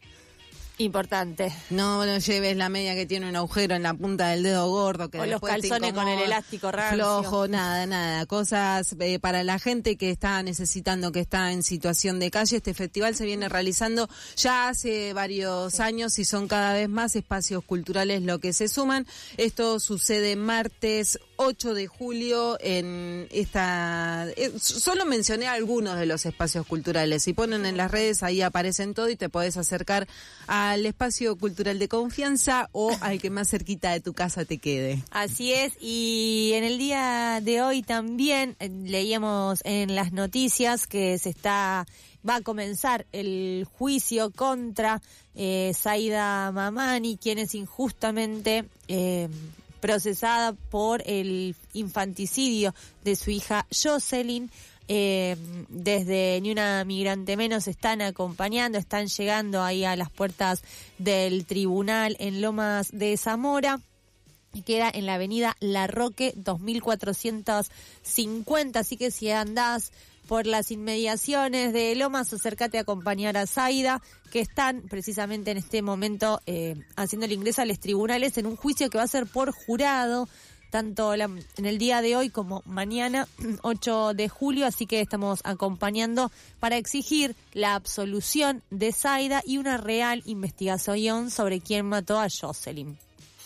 Importante. No lleves la media que tiene un agujero en la punta del dedo gordo, que o los calzones con el elástico rancio. Flojo, nada. Cosas para la gente que está necesitando, que está en situación de calle. Este festival se viene realizando ya hace varios años y son cada vez más espacios culturales lo que se suman. Esto sucede martes 8 de julio en esta... solo mencioné algunos de los espacios culturales. Si ponen en las redes, ahí aparecen todo y te podés acercar al espacio cultural de confianza o al que más cerquita de tu casa te quede. Así es, y en el día de hoy también leíamos en las noticias que va a comenzar el juicio contra Saida Mamani, quienes injustamente procesada por el infanticidio de su hija Jocelyn. Desde Ni Una Migrante Menos están acompañando, están llegando ahí a las puertas del tribunal en Lomas de Zamora. Queda en la avenida Larroque 2450, así que si andás por las inmediaciones de Lomas, acércate a acompañar a Zaida, que están precisamente en este momento haciendo el ingreso a los tribunales en un juicio que va a ser por jurado, tanto en el día de hoy como mañana, 8 de julio, así que estamos acompañando para exigir la absolución de Zaida y una real investigación sobre quién mató a Jocelyn.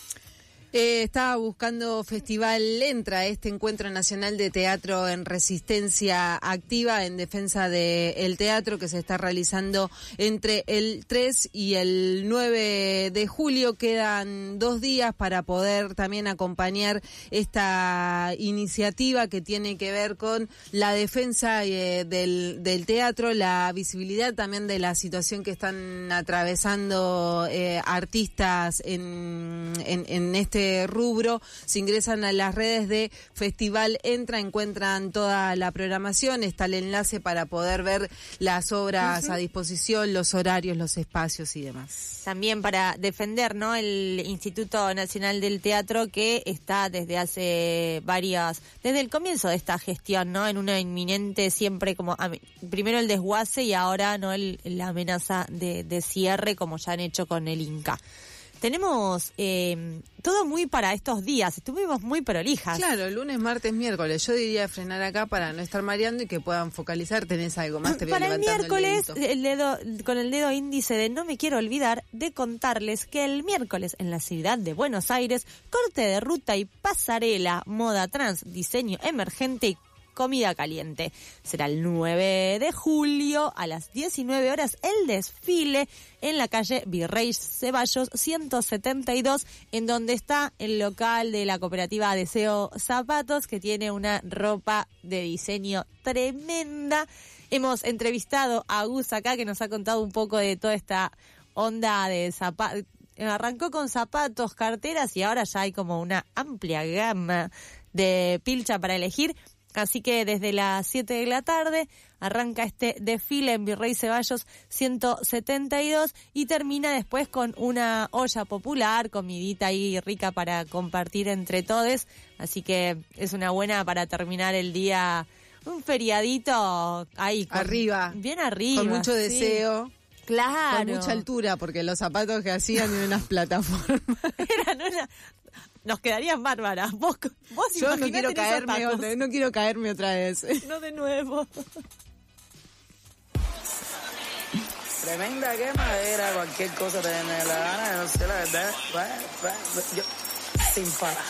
Estaba buscando Festival Entra, este encuentro nacional de teatro en resistencia activa en defensa del teatro que se está realizando entre el 3 y el 9 de julio. Quedan 2 días para poder también acompañar esta iniciativa que tiene que ver con la defensa del teatro, la visibilidad también de la situación que están atravesando artistas en este rubro. Se ingresan a las redes de Festival Entra, encuentran toda la programación, está el enlace para poder ver las obras a disposición, los horarios, los espacios y demás. También para defender, ¿no?, el Instituto Nacional del Teatro, que está desde el comienzo de esta gestión, ¿no?, en una inminente siempre como primero el desguace y ahora no la amenaza de cierre, como ya han hecho con el Inca. Tenemos todo muy para estos días, estuvimos muy prolijas. Claro, lunes, martes, miércoles. Yo diría frenar acá para no estar mareando y que puedan focalizar. ¿Tenés algo más? Te voy para el miércoles, el con el dedo índice de no me quiero olvidar de contarles que el miércoles en la ciudad de Buenos Aires, corte de ruta y pasarela, moda trans, diseño emergente y comida caliente. Será el 9 de julio a las 19 horas el desfile en la calle Virrey Ceballos 172, en donde está el local de la cooperativa Deseo Zapatos, que tiene una ropa de diseño tremenda. Hemos entrevistado a Gus acá, que nos ha contado un poco de toda esta onda de zapatos. Arrancó con zapatos, carteras y ahora ya hay como una amplia gama de pilcha para elegir. Así que desde las 7 de la tarde arranca este desfile en Virrey Ceballos 172 y termina después con una olla popular, comidita ahí rica para compartir entre todos. Así que es una buena para terminar el día, un feriadito ahí. Bien arriba. Con mucho deseo. Claro. Con mucha altura, porque los zapatos que hacían en unas plataformas. Nos quedarían bárbaras. Vos yo no quiero caerme otra vez. No de nuevo. Tremenda quemadera, cualquier cosa te viene la gana, no sé la verdad. Yo, sin palabras.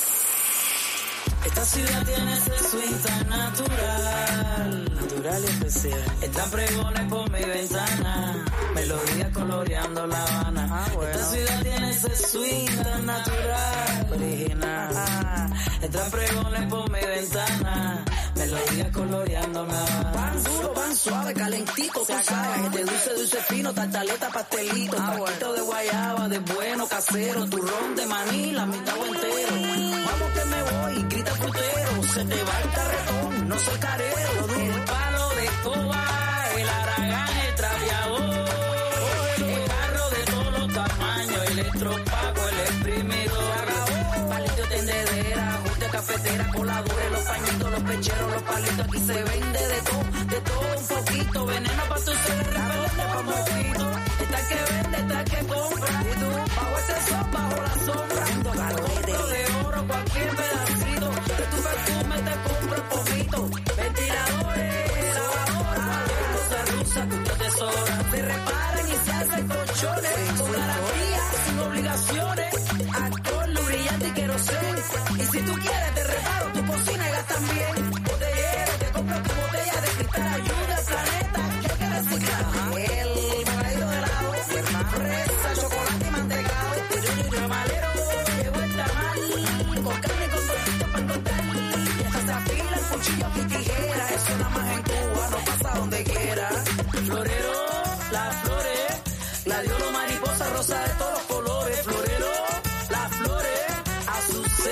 Esta ciudad tiene ese swing tan natural y especial. Están pregones por mi ventana, melodía coloreando La Habana. Esta ciudad tiene ese swing tan natural, original. Están pregones por mi ventana, melodía coloreando La Habana. Pan duro, pan suave, calentico, tú sabes. Este dulce fino, tartaleta, pastelito. Taquito de guayaba, de bueno, casero. Turrón de maní, la mitad entero. Vamos que me voy, grita frutero. Se te va el carretón, no soy carero. El palo de escoba, el aragán, el trapeador. El carro de todos los tamaños, el estropaco, el exprimidor. Palito tendedera, ajuste cafetera, coladores, los pañitos, los pecheros, los palitos. Aquí se vende de todo un poquito. Veneno pa' tu ser, repelente pa' mosquito. Esta que vende, esta que compra. Y tú, bajo este sol, bajo la sombra. Otro de oro, cualquier pedacito. De tu perfume te compro un poquito. Ventiladores, lavadoras, cosas rusas que usted tesora. Se reparan y se hacen colchones. Con garantía, sin obligaciones. Alcohol, brillante y querosén. Y si tú quieres, te reparo tu cocina y gastas bien. Botellero, te compro tu botella de cristal. Ayuda al planeta, que hay que reciclar. El bocadillo de helado, fresa, chocolate y mantecado. Ramalero, llegó el tamal. Con carne, con tortita para encontrar. Y hasta se afila el cuchillo y tijera. Eso nada más en Cuba, no pasa donde quiera. Florero, las flores, gladiolo, mariposa, rosa de todos los colores. Florero, las flores, azucena.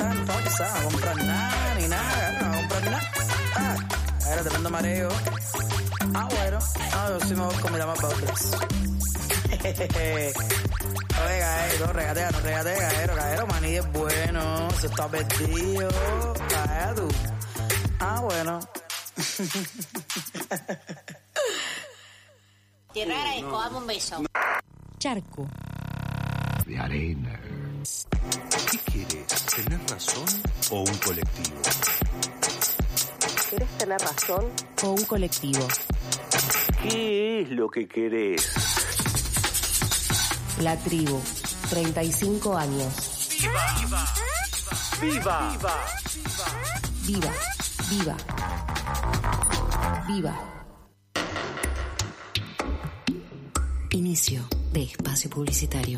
estaba en pausa, no comprar nada, ni nada, no comprar nada. Era tremendo mareo. Bueno, yo sí me voy con mi dama Pauples. Oye, Gaero, regate, Gaero, maní es bueno, se está perdido, Gaero. Bueno. Tierra agradezco, dame un beso. Charco. De arena. ¿Qué quieres? ¿Tener razón o un colectivo? ¿Querés tener razón o un colectivo? ¿Qué es lo que querés? La tribu, 35 años. ¡Viva! ¡Viva! Viva, viva, viva. Inicio de espacio publicitario.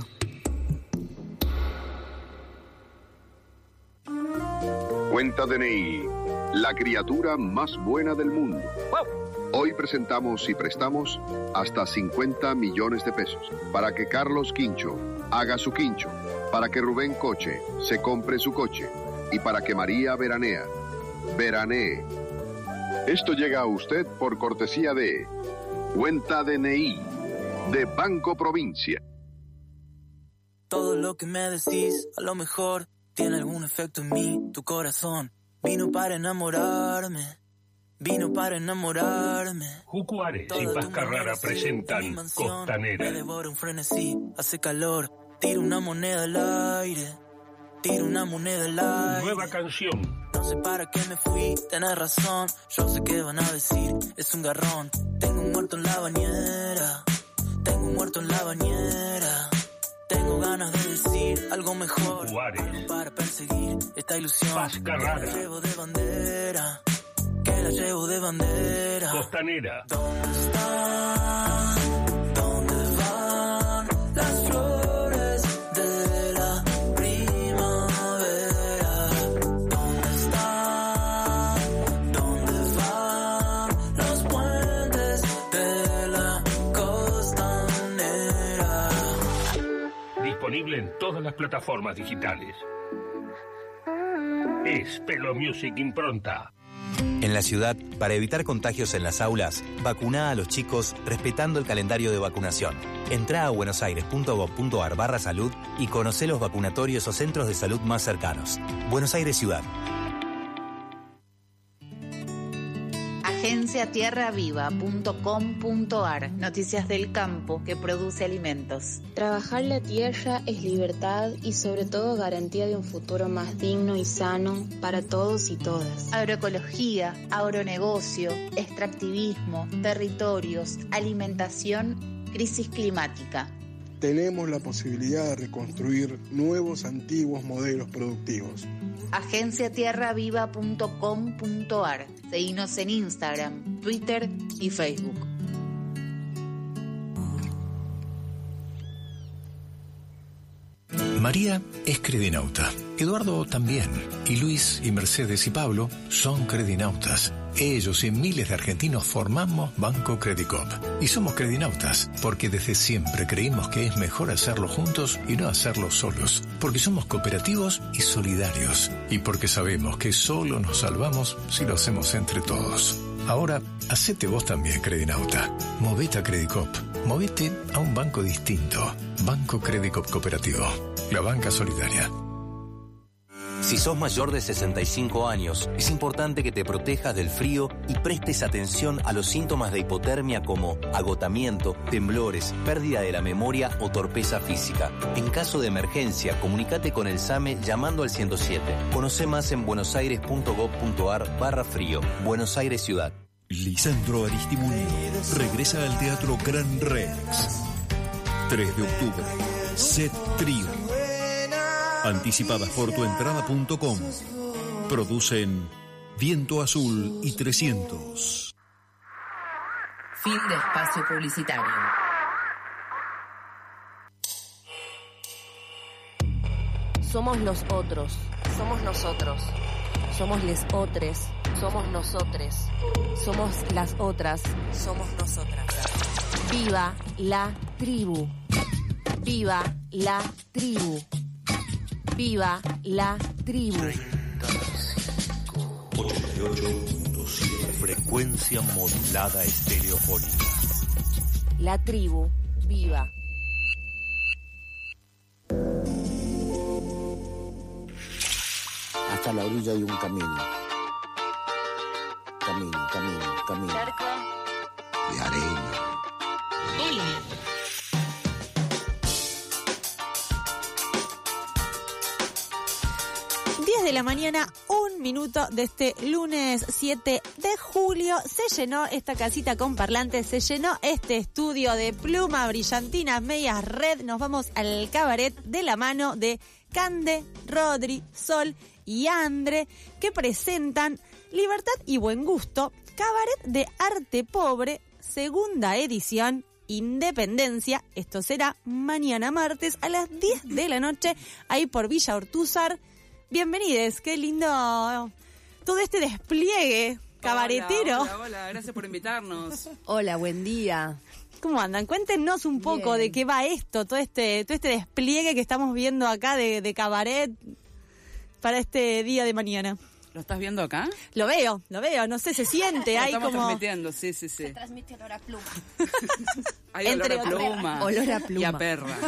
Cuenta DNI, la criatura más buena del mundo. Hoy presentamos y prestamos hasta 50 millones de pesos para que Carlos Quincho haga su quincho, para que Rubén Coche se compre su coche y para que María veranee. Esto llega a usted por cortesía de Cuenta DNI de Banco Provincia. Todo lo que me decís, a lo mejor tiene algún efecto en mí. Tu corazón vino para enamorarme. Jucuares y Paz Carrara presentan Costanera. Me devora un frenesí, hace calor, tiro una moneda al aire. Nueva canción. No sé para qué me fui, tenés razón. Yo sé qué van a decir, es un garrón. Tengo un muerto en la bañera. Tengo ganas de decir algo mejor. Juárez. Para perseguir esta ilusión. Paz Carrara. Que la llevo de bandera. Costanera. ¿Dónde están? ¿Dónde van las flores de la primavera? ¿Dónde están? ¿Dónde van los puentes de la costanera? Disponible en todas las plataformas digitales. Es Pelo Music Impronta. En la ciudad, para evitar contagios en las aulas, vacuná a los chicos respetando el calendario de vacunación. Entrá a buenosaires.gov.ar/salud y conocé los vacunatorios o centros de salud más cercanos. Buenos Aires Ciudad. agenciatierraviva.com.ar. Noticias del campo que produce alimentos. Trabajar la tierra es libertad y sobre todo garantía de un futuro más digno y sano para todos y todas. Agroecología, agronegocio, extractivismo, territorios, alimentación, crisis climática. Tenemos la posibilidad de reconstruir nuevos antiguos modelos productivos. agenciatierraviva.com.ar. Seguinos en Instagram, Twitter y Facebook. María es credinauta, Eduardo también, y Luis y Mercedes y Pablo son credinautas. Ellos y miles de argentinos formamos Banco Credicop. Y somos credinautas porque desde siempre creímos que es mejor hacerlo juntos y no hacerlo solos. Porque somos cooperativos y solidarios. Y porque sabemos que solo nos salvamos si lo hacemos entre todos. Ahora, hacete vos también, credinauta. Movete a Credicop. Movete a un banco distinto. Banco Credicop Cooperativo. La banca solidaria. Si sos mayor de 65 años, es importante que te protejas del frío y prestes atención a los síntomas de hipotermia como agotamiento, temblores, pérdida de la memoria o torpeza física. En caso de emergencia, comunícate con el SAME llamando al 107. Conoce más en buenosaires.gov.ar/frío. Buenos Aires Ciudad. Lisandro Aristimuño regresa al Teatro Gran Rex. 3 de octubre. Set Trío. Anticipadas por tuentrada.com. Producen Viento Azul y 300. Fin de espacio publicitario. Somos los otros, somos nosotros, somos les otres, somos nosotres, somos las otras, somos nosotras. Viva la tribu, viva la tribu. Viva la tribu. 88.7 frecuencia modulada estereofónica. La tribu, viva. Hasta la orilla hay un camino. Camino. Cerco. De arena. Hola. 10 de la mañana, 1 minuto de este lunes 7 de julio. Se llenó esta casita con parlantes, se llenó este estudio de pluma, brillantinas, medias red. Nos vamos al cabaret de la mano de Cande, Rodri, Sol y Andre, que presentan Libertad y Buen Gusto, cabaret de arte pobre, segunda edición, Independencia. Esto será mañana martes a las 10 de la noche, ahí por Villa Ortúzar. Bienvenides, qué lindo todo este despliegue cabaretero. Hola, gracias por invitarnos. Hola, buen día. ¿Cómo andan? Cuéntenos un poco de qué va esto, todo este despliegue que estamos viendo acá de cabaret para este día de mañana. ¿Lo estás viendo acá? Lo veo, no sé, se siente, hay estamos como... transmitiendo, sí. Se transmite olor a pluma. Hay olor a pluma. Olor a pluma. Y a perra.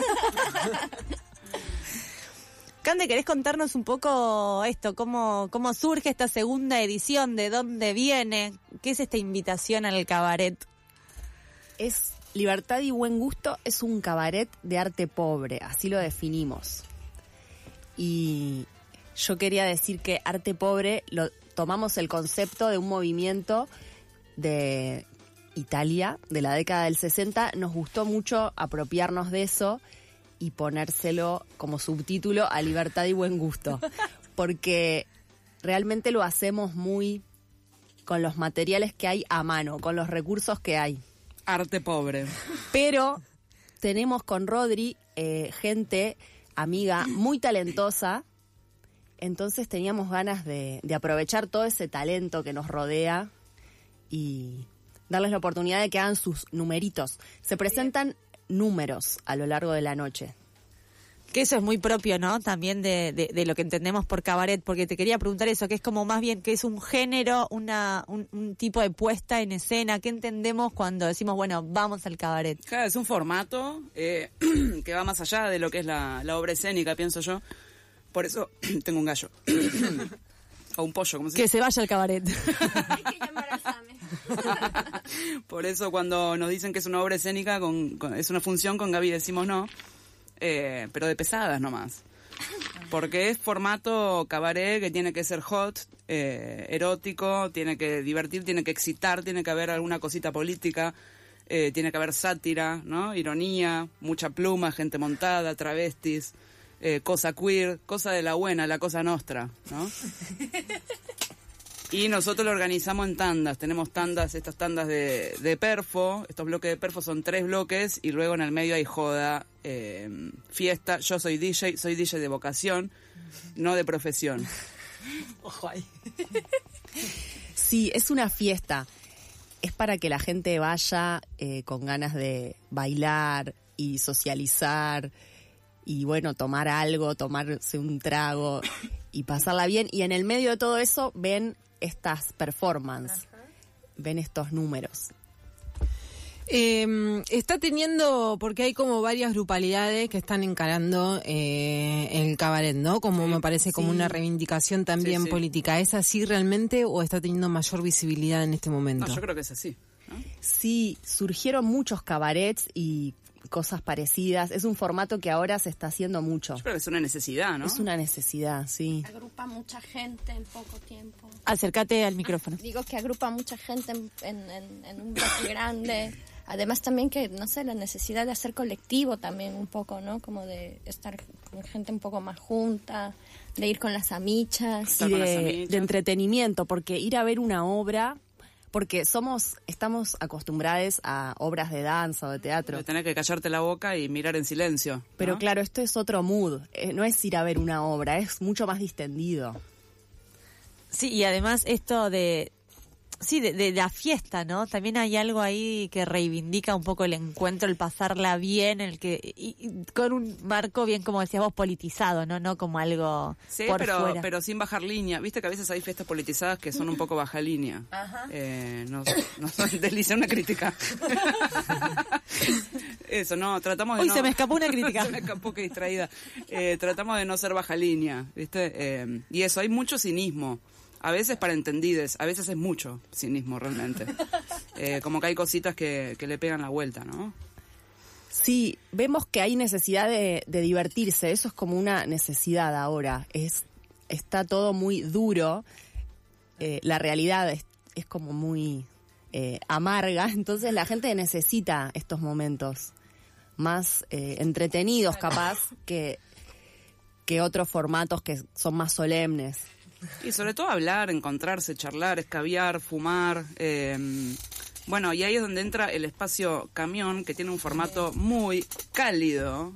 Cande, ¿querés contarnos un poco esto? ¿Cómo surge esta segunda edición? ¿De dónde viene? ¿Qué es esta invitación al cabaret? Es Libertad y Buen Gusto, es un cabaret de arte pobre, así lo definimos. Y yo quería decir que arte pobre lo tomamos el concepto de un movimiento de Italia de la década del 60. Nos gustó mucho apropiarnos de eso y ponérselo como subtítulo a Libertad y Buen Gusto, porque realmente lo hacemos muy con los materiales que hay a mano, con los recursos que hay. Arte pobre. Pero tenemos con Rodri gente, amiga, muy talentosa, entonces teníamos ganas de aprovechar todo ese talento que nos rodea y darles la oportunidad de que hagan sus numeritos. Se presentan números a lo largo de la noche. Que eso es muy propio, ¿no? También de lo que entendemos por cabaret, porque te quería preguntar eso, que es como más bien, que es un género, un tipo de puesta en escena. ¿Qué entendemos cuando decimos, bueno, vamos al cabaret? Claro, es un formato que va más allá de lo que es la obra escénica, pienso yo. Por eso tengo un gallo. O un pollo, como se dice. Que se vaya al cabaret. Hay que llamar a Same. Por eso cuando nos dicen que es una obra escénica, es una función, con Gaby decimos no, pero de pesadas nomás. Porque es formato cabaret que tiene que ser hot, erótico, tiene que divertir, tiene que excitar, tiene que haber alguna cosita política, tiene que haber sátira, ¿no? Ironía, mucha pluma, gente montada, travestis, cosa queer, cosa de la buena, la cosa nostra, ¿no? Y nosotros lo organizamos en tandas. Tenemos tandas, estas tandas de perfo. Estos bloques de perfo son 3 bloques y luego en el medio hay joda, fiesta. Yo soy DJ de vocación, no de profesión. Ojo ahí. Sí, es una fiesta. Es para que la gente vaya con ganas de bailar y socializar y bueno, tomar algo, tomarse un trago y pasarla bien. Y en el medio de todo eso ven estas performances, ven estos números. Está teniendo, porque hay como varias grupalidades que están encarando el cabaret, ¿no? Como me parece como una reivindicación también política. ¿Es así realmente o está teniendo mayor visibilidad en este momento? No, yo creo que es así, ¿no? Sí, surgieron muchos cabarets y cosas parecidas. Es un formato que ahora se está haciendo mucho. Yo creo que es una necesidad, ¿no? Es una necesidad, sí. Agrupa mucha gente en poco tiempo. Acércate al micrófono. Digo que agrupa mucha gente en un bloque grande. Además también que, no sé, la necesidad de hacer colectivo también un poco, ¿no? Como de estar con gente un poco más junta, de ir con las amichas. Y de entretenimiento, porque ir a ver una obra... Porque estamos acostumbrados a obras de danza o de teatro. De tener que callarte la boca y mirar en silencio, ¿no? Pero claro, esto es otro mood. No es ir a ver una obra, es mucho más distendido. Sí, y además esto de sí, de la fiesta, ¿no? También hay algo ahí que reivindica un poco el encuentro, el pasarla bien, el que y con un marco bien, como decías vos, politizado, ¿no? Como algo Sí, por fuera. pero sin bajar línea. Viste que a veces hay fiestas politizadas que son un poco baja línea. Ajá. No deslice una crítica. Eso, no, tratamos de Hoy no... se me escapó una crítica. Se me escapó, qué distraída. Tratamos de no ser baja línea, ¿viste? Y eso, hay mucho cinismo. A veces para entendides, a veces es mucho cinismo realmente. Como que hay cositas que le pegan la vuelta, ¿no? Sí, vemos que hay necesidad de divertirse, eso es como una necesidad ahora. Está todo muy duro, la realidad es como muy amarga, entonces la gente necesita estos momentos más entretenidos capaz que otros formatos que son más solemnes. Y sobre todo hablar, encontrarse, charlar, escabiar, fumar. Bueno, y ahí es donde entra el espacio camión, que tiene un formato muy cálido.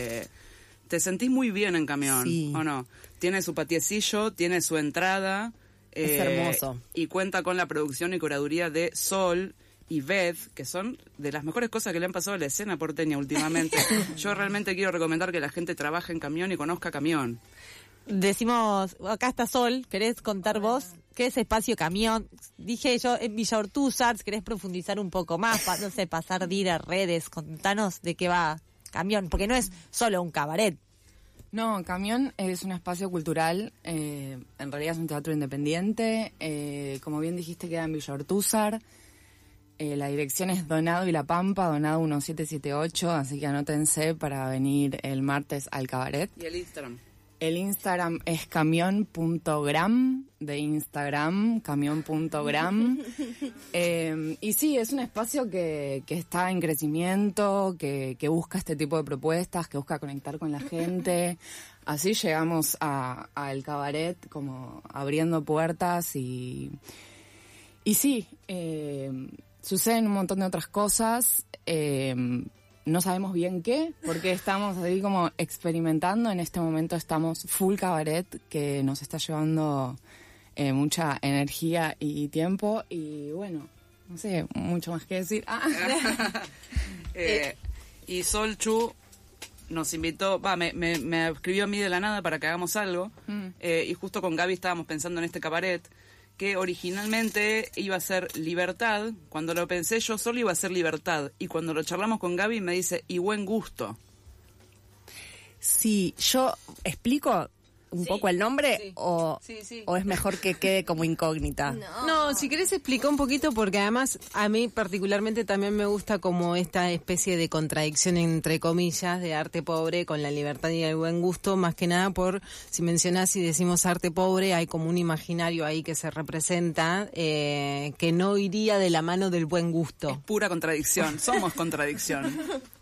Te sentís muy bien en camión, Sí. ¿o no? Tiene su patiecillo, tiene su entrada. Es hermoso. Y cuenta con la producción y curaduría de Sol y Beth, que son de las mejores cosas que le han pasado a la escena porteña últimamente. Yo realmente quiero recomendar que la gente trabaje en camión y conozca camión. Decimos, acá está Sol, ¿querés contar vos qué es Espacio Camión? Dije yo, en Villa Ortúzar, ¿querés profundizar un poco más? No sé, pasar de ir a redes, contanos de qué va Camión, porque no es solo un cabaret. No, Camión es un espacio cultural, en realidad es un teatro independiente, como bien dijiste queda en Villa Ortúzar, la dirección es Donado y La Pampa, Donado 1778, así que anótense para venir el martes al cabaret. ¿Y el Instagram? El Instagram es camión.gram, de Instagram, camión.gram. Y sí, es un espacio que está en crecimiento, que busca este tipo de propuestas, que busca conectar con la gente. Así llegamos al cabaret, como abriendo puertas y sí, suceden un montón de otras cosas. No sabemos bien qué, porque estamos ahí como experimentando. En este momento estamos full cabaret, que nos está llevando mucha energía y tiempo. Y bueno, no sé, mucho más que decir. Y Sol Chu nos invitó, me escribió a mí de la nada para que hagamos algo. Y justo con Gaby estábamos pensando en este cabaret, que originalmente iba a ser Libertad. Cuando lo pensé yo solo iba a ser Libertad. Y cuando lo charlamos con Gaby me dice, y buen gusto. Sí, yo explico un poco el nombre o es mejor que quede como incógnita. No, si querés explica un poquito, porque además a mí particularmente también me gusta como esta especie de contradicción entre comillas de arte pobre con la libertad y el buen gusto, más que nada por, si mencionás y decimos arte pobre, hay como un imaginario ahí que se representa que no iría de la mano del buen gusto. Es pura contradicción, somos contradicción.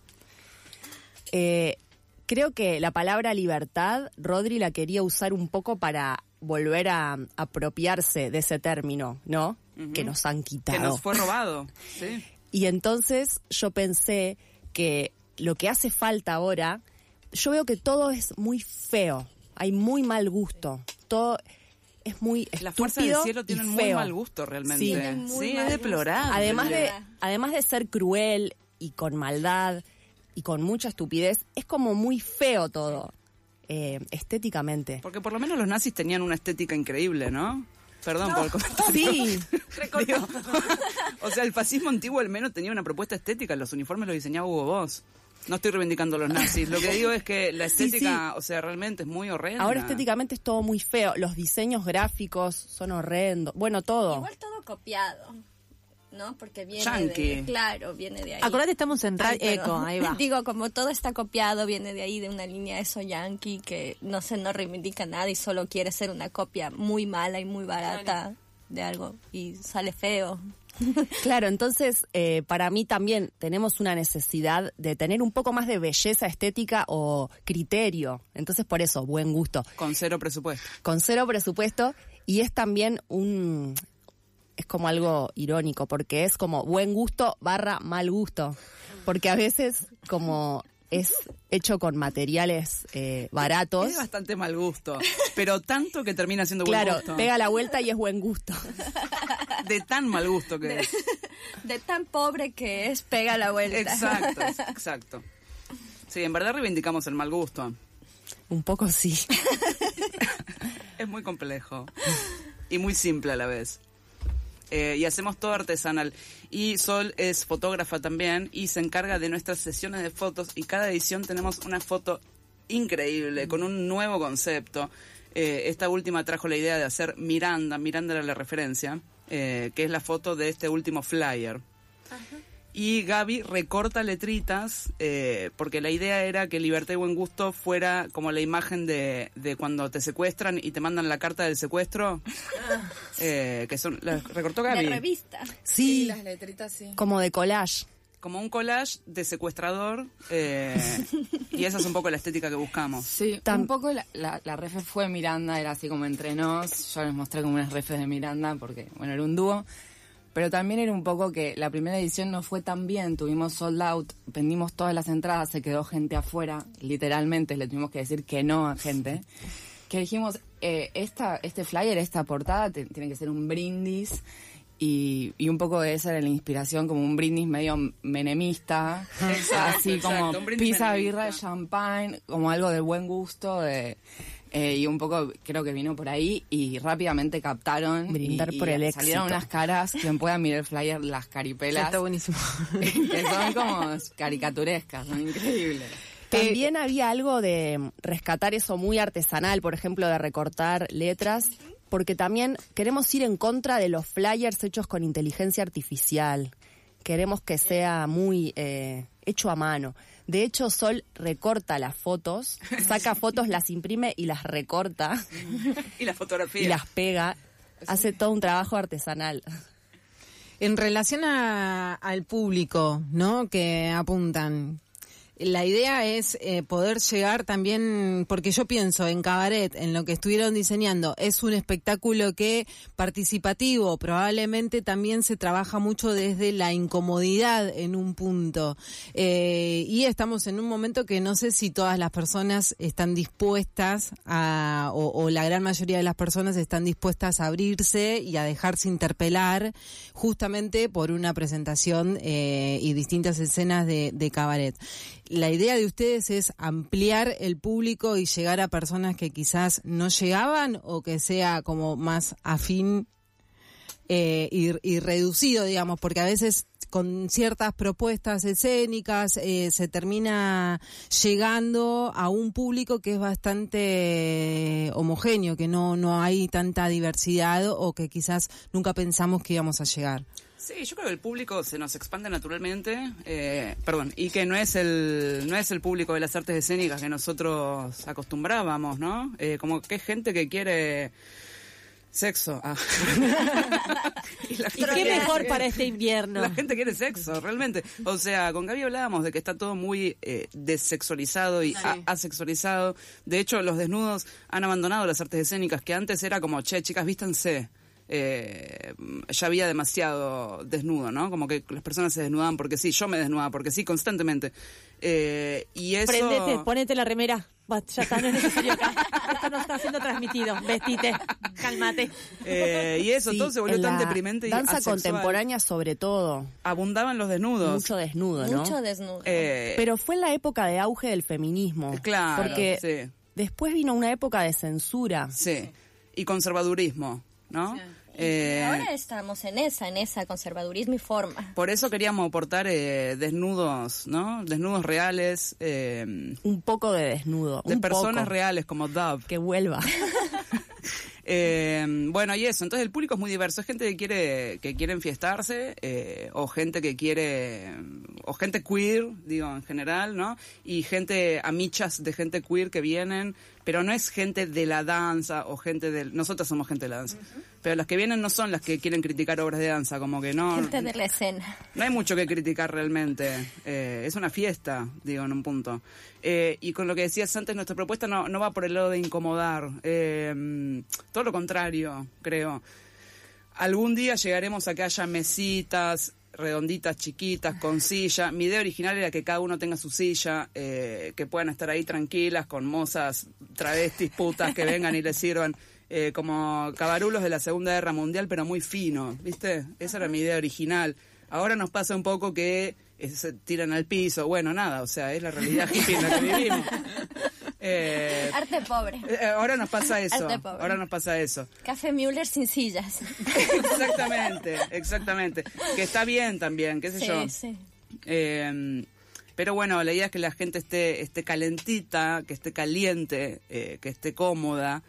Creo que la palabra libertad, Rodri la quería usar un poco para volver a apropiarse de ese término, ¿no? Uh-huh. Que nos han quitado. Que nos fue robado, sí. Y entonces yo pensé que lo que hace falta ahora, yo veo que todo es muy feo, hay muy mal gusto, todo es muy estúpido. Las fuerzas del cielo tienen muy feo. mal gusto realmente. Sí, es deplorable. Además de ser cruel y con maldad y con mucha estupidez, es como muy feo todo, estéticamente. Porque por lo menos los nazis tenían una estética increíble, ¿no? Perdón por el comentario. Sí. Digo, o sea, el fascismo antiguo al menos tenía una propuesta estética, los uniformes los diseñaba Hugo Boss. No estoy reivindicando a los nazis, lo que digo es que la estética, o sea, realmente es muy horrenda. Ahora estéticamente es todo muy feo, los diseños gráficos son horrendos, bueno, todo. Igual todo copiado, ¿no? Porque viene Yankee. viene de ahí. Acordate, estamos en Eco, ahí va. Digo, como todo está copiado, viene de ahí, de una línea eso yankee que no reivindica nada y solo quiere ser una copia muy mala y muy barata de algo y sale feo. Claro, entonces para mí también tenemos una necesidad de tener un poco más de belleza estética o criterio. Entonces por eso, buen gusto. Con cero presupuesto. Con cero presupuesto, y es también es como algo irónico, porque es como buen gusto / mal gusto. Porque a veces como es hecho con materiales baratos. Es bastante mal gusto, pero tanto que termina siendo buen Claro, gusto. pega la vuelta y es buen gusto. De tan mal gusto que es. De tan pobre que es, pega la vuelta. Exacto. Sí, en verdad reivindicamos el mal gusto. Un poco sí. Es muy complejo y muy simple a la vez. Y hacemos todo artesanal. Y Sol es fotógrafa también y se encarga de nuestras sesiones de fotos, y cada edición tenemos una foto increíble, con un nuevo concepto. Esta última trajo la idea de hacer Miranda era la referencia, que es la foto de este último flyer. Ajá. Y Gaby recorta letritas, porque la idea era que Libertad y Buen Gusto fuera como la imagen de cuando te secuestran y te mandan la carta del secuestro, que son, la recortó Gaby. De revista. Sí, las letritas sí. Como de collage. Como un collage de secuestrador, y esa es un poco la estética que buscamos. Sí, un poco la refe fue Miranda, era así como entre nos. Yo les mostré como unas refes de Miranda porque, bueno, era un dúo. Pero también era un poco que la primera edición no fue tan bien, tuvimos sold out, vendimos todas las entradas, se quedó gente afuera, literalmente le tuvimos que decir que no a gente. Que dijimos, este flyer, esta portada tiene que ser un brindis, y un poco de esa era la inspiración, como un brindis medio menemista, así como pizza, birra, champagne, como algo de buen gusto, y un poco creo que vino por ahí y rápidamente captaron brindar por el éxito. Salieron unas caras, quien pueda mirar el flyer, las caripelas. Está buenísimo. Que son como caricaturescas, son increíbles. También había algo de rescatar eso muy artesanal, por ejemplo, de recortar letras, porque también queremos ir en contra de los flyers hechos con inteligencia artificial. Queremos que sea muy hecho a mano. De hecho, Sol recorta las fotos, saca fotos, las imprime y las recorta. Y la fotografía. Y las pega. Hace todo un trabajo artesanal. En relación al público, ¿no?, que apuntan, la idea es poder llegar también, porque yo pienso en Cabaret, en lo que estuvieron diseñando, es un espectáculo que participativo, probablemente también se trabaja mucho desde la incomodidad en un punto, y estamos en un momento que no sé si todas las personas están dispuestas o la gran mayoría de las personas están dispuestas a abrirse y a dejarse interpelar justamente por una presentación y distintas escenas de Cabaret. La idea de ustedes es ampliar el público y llegar a personas que quizás no llegaban, o que sea como más afín y reducido, digamos, porque a veces con ciertas propuestas escénicas se termina llegando a un público que es bastante homogéneo, que no hay tanta diversidad, o que quizás nunca pensamos que íbamos a llegar. Sí, yo creo que el público se nos expande naturalmente, y que no es el público de las artes escénicas que nosotros acostumbrábamos, ¿no? Como que es gente que quiere sexo. ¿Y qué mejor para este invierno? La gente quiere sexo, realmente. O sea, con Gaby hablábamos de que está todo muy desexualizado y asexualizado. De hecho, los desnudos han abandonado las artes escénicas, que antes era como, che, chicas, vístanse. Ya había demasiado desnudo, ¿no? Como que las personas se desnudaban porque sí, yo me desnudaba porque sí, constantemente. Y eso... Prendete, ponete la remera. Ya está, no es necesario acá. Esto no está siendo transmitido. Vestite, cálmate. Y eso, todo se volvió tan deprimente y danza asexual. Contemporánea sobre todo. Abundaban los desnudos. Mucho desnudo, ¿no? Mucho desnudo. Pero fue en la época de auge del feminismo. Claro, porque sí. Después vino una época de censura. Sí, y conservadurismo, ¿no? Sí. Ahora estamos en esa conservadurismo y forma. Por eso queríamos aportar desnudos, ¿no? Desnudos reales. Un poco de desnudo. De personas reales como Dove. Que vuelva. Bueno, y eso, entonces el público es muy diverso, es gente que quiere enfiestarse, o gente que quiere, o gente queer, digo, en general, ¿no? Y gente, amichas de gente queer que vienen, pero no es gente de la danza o gente del... Nosotras somos gente de la danza, pero las que vienen no son las que quieren criticar obras de danza, como que no... Gente de la escena. No hay mucho que criticar realmente, es una fiesta, digo, en un punto. Y con lo que decías antes, nuestra propuesta no va por el lado de incomodar, todo lo contrario, creo. Algún día llegaremos a que haya mesitas redonditas, chiquitas, con silla. Mi idea original era que cada uno tenga su silla, que puedan estar ahí tranquilas con mozas, travestis, putas que vengan y les sirvan, como cabarulos de la Segunda Guerra Mundial, pero muy finos, ¿viste? Esa era mi idea original. Ahora nos pasa un poco que se tiran al piso. Bueno, nada, o sea, es la realidad hippie en la que vivimos. Arte pobre. Ahora nos pasa eso. Arte pobre. Ahora nos pasa eso. Café Müller sin sillas. Exactamente. Que está bien también, qué sé yo. Sí. Pero bueno, la idea es que la gente esté calentita, que esté caliente, que esté cómoda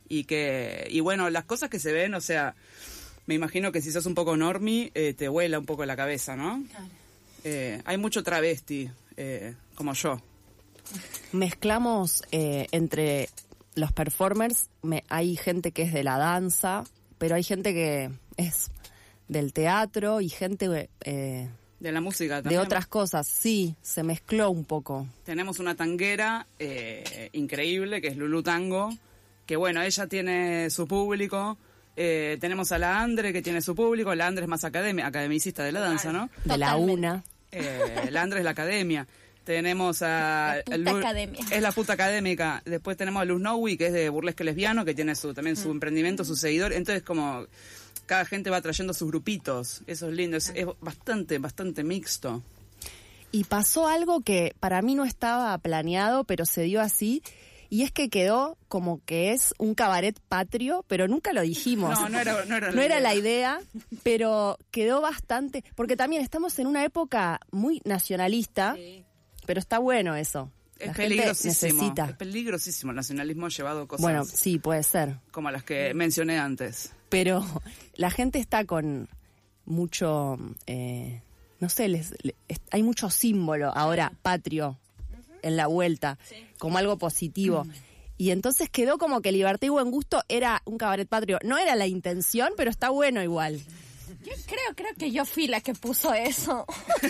y bueno, las cosas que se ven, o sea, me imagino que si sos un poco normie, te vuela un poco la cabeza, ¿no? Claro. Hay mucho travesti, como yo. Mezclamos entre los performers, hay gente que es de la danza, pero hay gente que es del teatro y gente de la música también. De otras cosas, sí, se mezcló un poco. Tenemos una tanguera increíble que es Lulu Tango, que bueno, ella tiene su público. Tenemos a la Andre que tiene su público. La Andre es más academicista de la danza, ¿no? De la UNA. La Andre es la academia. Tenemos a... La puta academia. Es la puta académica. Después tenemos a Luz Nowi, que es de burlesque lesbiano, que tiene también su emprendimiento, su seguidor. Entonces, como cada gente va trayendo sus grupitos. Eso es lindo. Es bastante mixto. Y pasó algo que para mí no estaba planeado, pero se dio así. Y es que quedó como que es un cabaret patrio, pero nunca lo dijimos. No era la idea, pero quedó bastante... Porque también estamos en una época muy nacionalista, sí. Pero está bueno eso. Es peligrosísimo. Es peligrosísimo el nacionalismo llevado a cosas... Bueno, sí, puede ser. Como las que mencioné antes. Pero la gente está con mucho... no sé, hay mucho símbolo ahora patrio en la vuelta, sí, como algo positivo. Y entonces quedó como que Libertad y Buen Gusto era un cabaret patrio. No era la intención, pero está bueno igual. Yo creo que yo fui la que puso eso.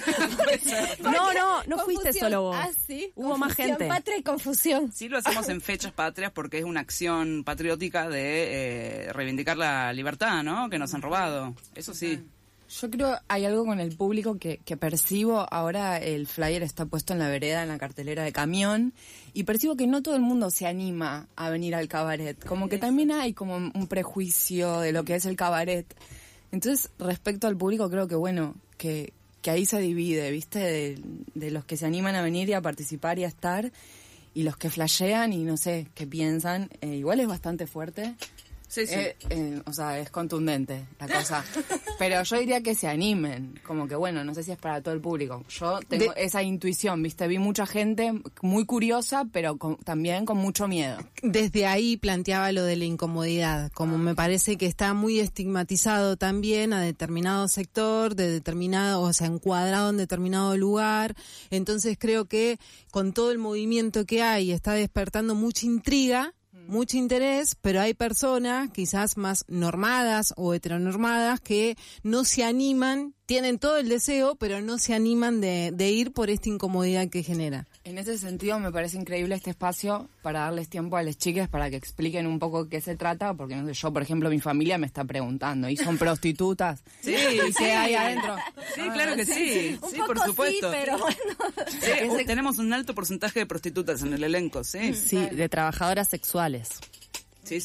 No fuiste solo vos. Ah, sí. Hubo más gente. Patria y confusión. Sí, lo hacemos en fechas patrias porque es una acción patriótica de reivindicar la libertad, ¿no? Que nos han robado. Eso sí. Yo creo hay algo con el público que percibo. Ahora el flyer está puesto en la vereda, en la cartelera de camión, y percibo que no todo el mundo se anima a venir al cabaret. Como que también hay como un prejuicio de lo que es el cabaret. Entonces, respecto al público, creo que bueno, que ahí se divide, ¿viste? De los que se animan a venir y a participar y a estar, y los que flashean y no sé, qué piensan. Igual es bastante fuerte. Sí. O sea, es contundente la cosa. Pero yo diría que se animen. Como que, bueno, no sé si es para todo el público. Yo tengo esa intuición, ¿viste? Vi mucha gente muy curiosa, pero también con mucho miedo. Desde ahí planteaba lo de la incomodidad. Como me parece que está muy estigmatizado también a determinado sector, encuadrado en determinado lugar. Entonces creo que con todo el movimiento que hay está despertando mucha intriga, mucho interés, pero hay personas quizás más normadas o heteronormadas que no se animan, tienen todo el deseo, pero no se animan de ir por esta incomodidad que genera. En ese sentido me parece increíble este espacio para darles tiempo a las chicas para que expliquen un poco qué se trata, porque no sé, yo por ejemplo mi familia me está preguntando, ¿y son prostitutas? Sí, ¿Y qué hay adentro? Sí, claro que sí, por supuesto. Sí, pero bueno. Sí, tenemos un alto porcentaje de prostitutas en el elenco, sí. Sí, de trabajadoras sexuales. Sí.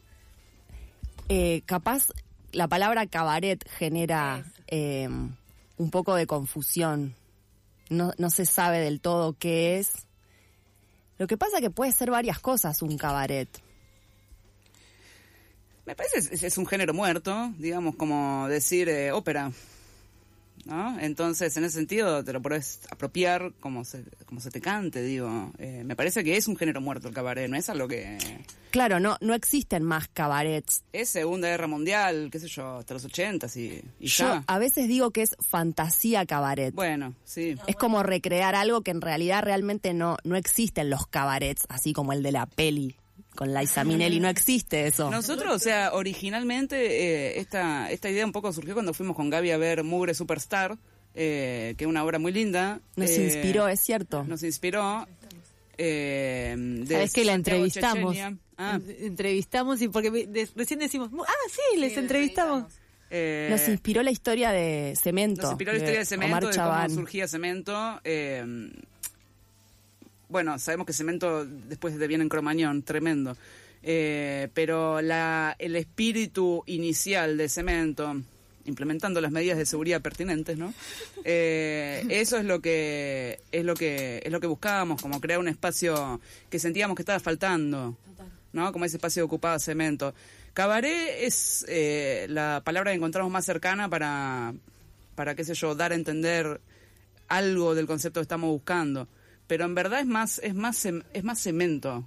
Capaz la palabra cabaret genera un poco de confusión. No se sabe del todo qué es. Lo que pasa es que puede ser varias cosas un cabaret. Me parece que es un género muerto, digamos, como decir ópera, ¿no? Entonces, en ese sentido, te lo podés apropiar como se te cante, digo. Me parece que es un género muerto el cabaret, no es algo que... Claro, no existen más cabarets. Es Segunda Guerra Mundial, qué sé yo, hasta los 80 y yo ya. A veces digo que es fantasía cabaret. Bueno, sí. Es como recrear algo que en realidad realmente no existen los cabarets, así como el de la peli con Liza Minnelli, no existe eso. Nosotros, o sea, originalmente esta idea un poco surgió cuando fuimos con Gaby a ver Mugre Superstar, que es una obra muy linda. Nos inspiró, es cierto. Nos inspiró. ¿Sabes que la entrevistamos? Entrevistamos y porque recién decimos, sí, les entrevistamos. Nos inspiró la historia de Cemento. Nos inspiró la historia de Cemento, Omar de Chabán. cómo surgía Cemento. Bueno, sabemos que Cemento después deviene en Cromañón, tremendo. Pero el espíritu inicial de Cemento, implementando las medidas de seguridad pertinentes, ¿no? Eso es lo que buscábamos, como crear un espacio que sentíamos que estaba faltando, ¿no? Como ese espacio ocupado Cemento. Cabaret es la palabra que encontramos más cercana para qué sé yo, dar a entender algo del concepto que estamos buscando. Pero en verdad es más Cemento.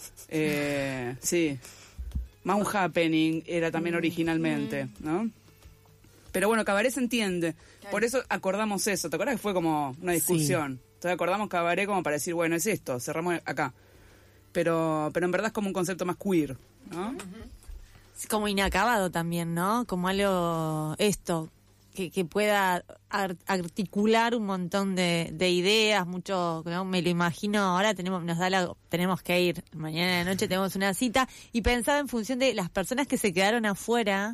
Sí. Más un happening era también originalmente, ¿no? Pero bueno, Cabaret se entiende. Por eso acordamos eso. ¿Te acuerdas que fue como una discusión? Sí. Entonces acordamos Cabaret como para decir, bueno, es esto, cerramos acá. Pero en verdad es como un concepto más queer, ¿no? Es como inacabado también, ¿no? Como algo, que pueda articular un montón de ideas, mucho, ¿no? Me lo imagino, ahora tenemos que ir, mañana de la noche tenemos una cita, y pensaba en función de las personas que se quedaron afuera,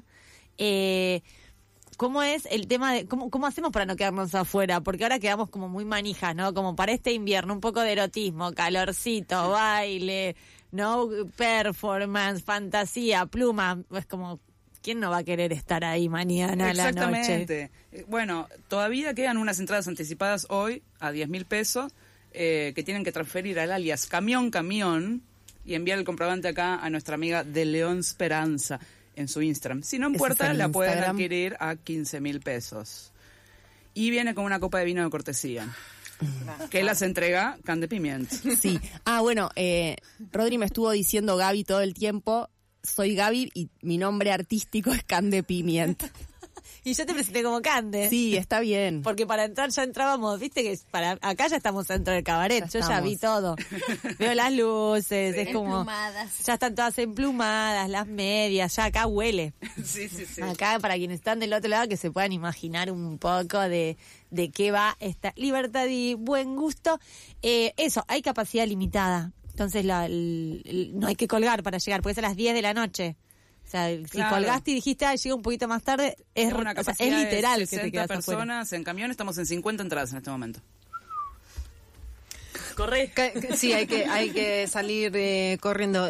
¿cómo es el tema de cómo hacemos para no quedarnos afuera? Porque ahora quedamos como muy manijas, ¿no? Como para este invierno, un poco de erotismo, calorcito, baile, ¿no? Performance, fantasía, pluma, es como, ¿quién no va a querer estar ahí mañana a la noche? Exactamente. Bueno, todavía quedan unas entradas anticipadas hoy a 10.000 pesos que tienen que transferir al alias Camión y enviar el comprobante acá a nuestra amiga de León Speranza en su Instagram. Si no en Puerta, la pueden adquirir a 15.000 pesos. Y viene con una copa de vino de cortesía. Que las entrega Can de Piment. Sí. Bueno, Rodri me estuvo diciendo Gaby todo el tiempo. Soy Gaby y mi nombre artístico es Can de Piment. Y yo te presenté como Cande. Sí, está bien. Porque para entrar ya entrábamos, viste que acá ya estamos dentro del cabaret. Ya vi todo. Veo las luces, es como... Emplumadas. Ya están todas emplumadas, las medias, ya acá huele. Sí. Acá, para quienes están del otro lado, que se puedan imaginar un poco de qué va esta libertad y buen gusto. Eso, hay capacidad limitada. Entonces no hay que colgar para llegar, porque es a las 10 de la noche. O sea, si colgaste y dijiste, llega un poquito más tarde, es literal que te quedas personas afuera. En camión, estamos en 50 entradas en este momento. Corre. Sí, hay que salir corriendo.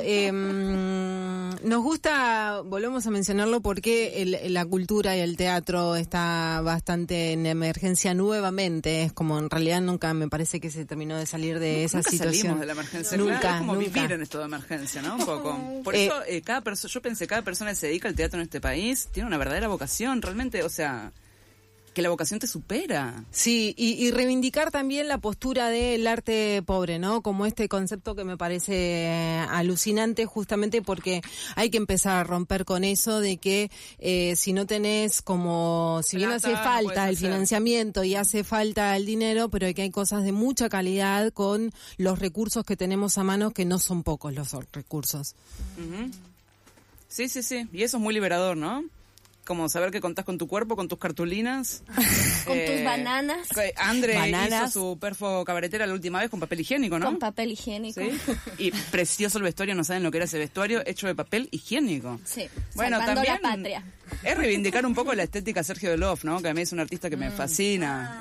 Nos gusta, volvemos a mencionarlo, porque la cultura y el teatro está bastante en emergencia nuevamente. Es como, en realidad nunca me parece que se terminó de salir de esa situación. Nunca salimos de la emergencia. Nunca, es como vivir en esto de emergencia, ¿no? Un poco. Por eso, yo pensé, cada persona que se dedica al teatro en este país tiene una verdadera vocación, realmente, o sea... que la vocación te supera. Sí, y reivindicar también la postura del arte pobre, ¿no? Como este concepto que me parece alucinante, justamente porque hay que empezar a romper con eso de que si no tenés como, si bien hace falta el financiamiento y hace falta el dinero, pero que hay cosas de mucha calidad con los recursos que tenemos a mano, que no son pocos los recursos. Uh-huh. Sí, y eso es muy liberador, ¿no? Como saber que contás con tu cuerpo, con tus cartulinas. Con tus bananas. Andre hizo su perfo cabaretera la última vez con papel higiénico, ¿no? Con papel higiénico. ¿Sí? Y precioso el vestuario, no saben lo que era ese vestuario, hecho de papel higiénico. Sí, bueno, salvando también la patria. Es reivindicar un poco la estética Sergio Delof, ¿no? Que a mí es un artista que me fascina.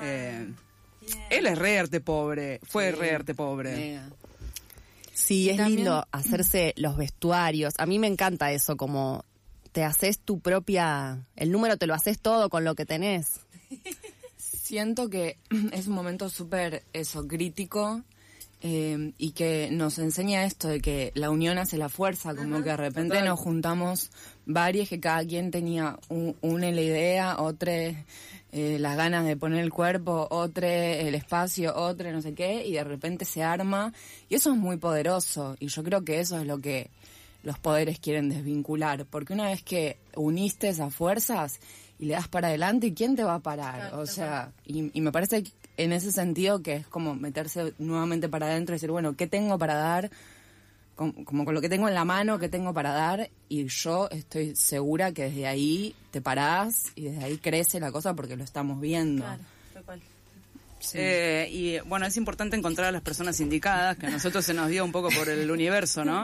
Él es re arte pobre, fue re arte pobre. Sí, es lindo hacerse los vestuarios. A mí me encanta eso, como... te haces tu propia... el número te lo haces todo con lo que tenés. Siento que es un momento súper crítico y que nos enseña esto de que la unión hace la fuerza, como que de repente nos juntamos varios que cada quien tenía una la idea, otra las ganas de poner el cuerpo, otra el espacio, otra no sé qué, y de repente se arma. Y eso es muy poderoso, y yo creo que eso es lo que los poderes quieren desvincular, porque una vez que uniste esas fuerzas y le das para adelante, ¿quién te va a parar? Claro, o sea, y me parece que en ese sentido que es como meterse nuevamente para adentro y decir, bueno, ¿qué tengo para dar? Como con lo que tengo en la mano, ¿qué tengo para dar? Y yo estoy segura que desde ahí te parás y desde ahí crece la cosa porque lo estamos viendo. Claro, tal cual. Sí. Y bueno, es importante encontrar a las personas indicadas, que a nosotros se nos dio un poco por el universo, ¿no?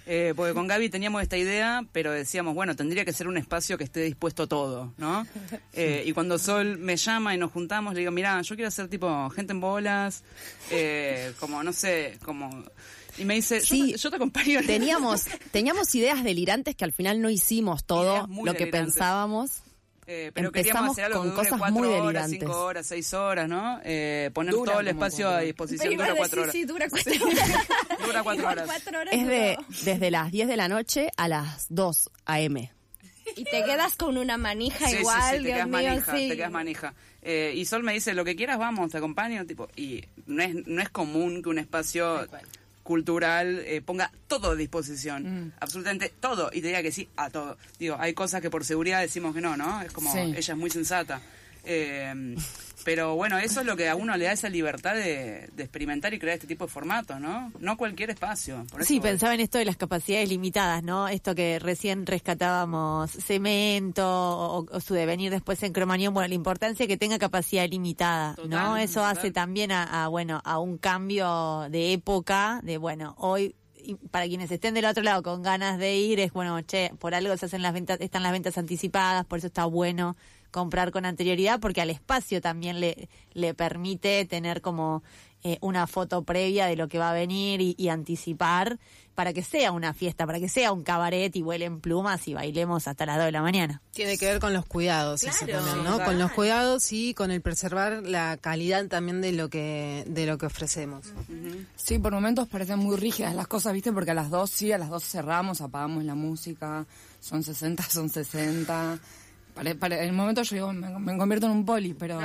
Porque con Gaby teníamos esta idea, pero decíamos, bueno, tendría que ser un espacio que esté dispuesto a todo, ¿no? Y cuando Sol me llama y nos juntamos, le digo, mirá, yo quiero hacer tipo gente en bolas, como, no sé, como... Y me dice, Sí, yo te acompaño. Teníamos ideas delirantes que al final no hicimos todo Ideas muy lo que delirantes. pensábamos. Pero queríamos hacer algo con que dure cosas 4 muy horas, delirantes. 5 horas, 6 horas, ¿no? Poner Dura todo el como espacio 4 a horas. disposición, Pero dura iba a 4 horas. decir, sí, dura 4 horas. Dura 4 horas. 4 horas Es desde las 10 de la noche a las 2 a.m. Y te quedas con una manija Sí, igual, sí, te Dios quedas mío, manija, sí. te quedas manija. Y Sol me dice, lo que quieras, vamos, te acompaño, tipo, y no es común que un espacio cultural ponga todo a disposición, absolutamente todo, y te diga que sí a todo. Digo, hay cosas que por seguridad decimos que no, ¿no? Es como, Sí. ella es muy sensata. Pero bueno, eso es lo que a uno le da esa libertad de experimentar y crear este tipo de formatos, ¿no? No cualquier espacio. Por eso Sí, pensaba en esto de las capacidades limitadas, ¿no? Esto que recién rescatábamos, Cemento o su devenir después en Cromañón, bueno, la importancia de que tenga capacidad limitada, ¿no? Eso hace también a un cambio de época, de bueno, hoy y para quienes estén del otro lado con ganas de ir, es bueno, che, por algo se hacen están las ventas anticipadas, por eso está bueno comprar con anterioridad, porque al espacio también le permite tener como una foto previa de lo que va a venir y anticipar para que sea una fiesta, para que sea un cabaret y vuelen plumas y bailemos hasta las 2 de la mañana. Tiene que ver con los cuidados, eso también, ¿no? Claro. Con los cuidados y con el preservar la calidad también de lo que ofrecemos. Sí, por momentos parecen muy rígidas las cosas, ¿viste? Porque a las 2 cerramos, apagamos la música, son 60, son 60. En el momento yo digo, me convierto en un poli, pero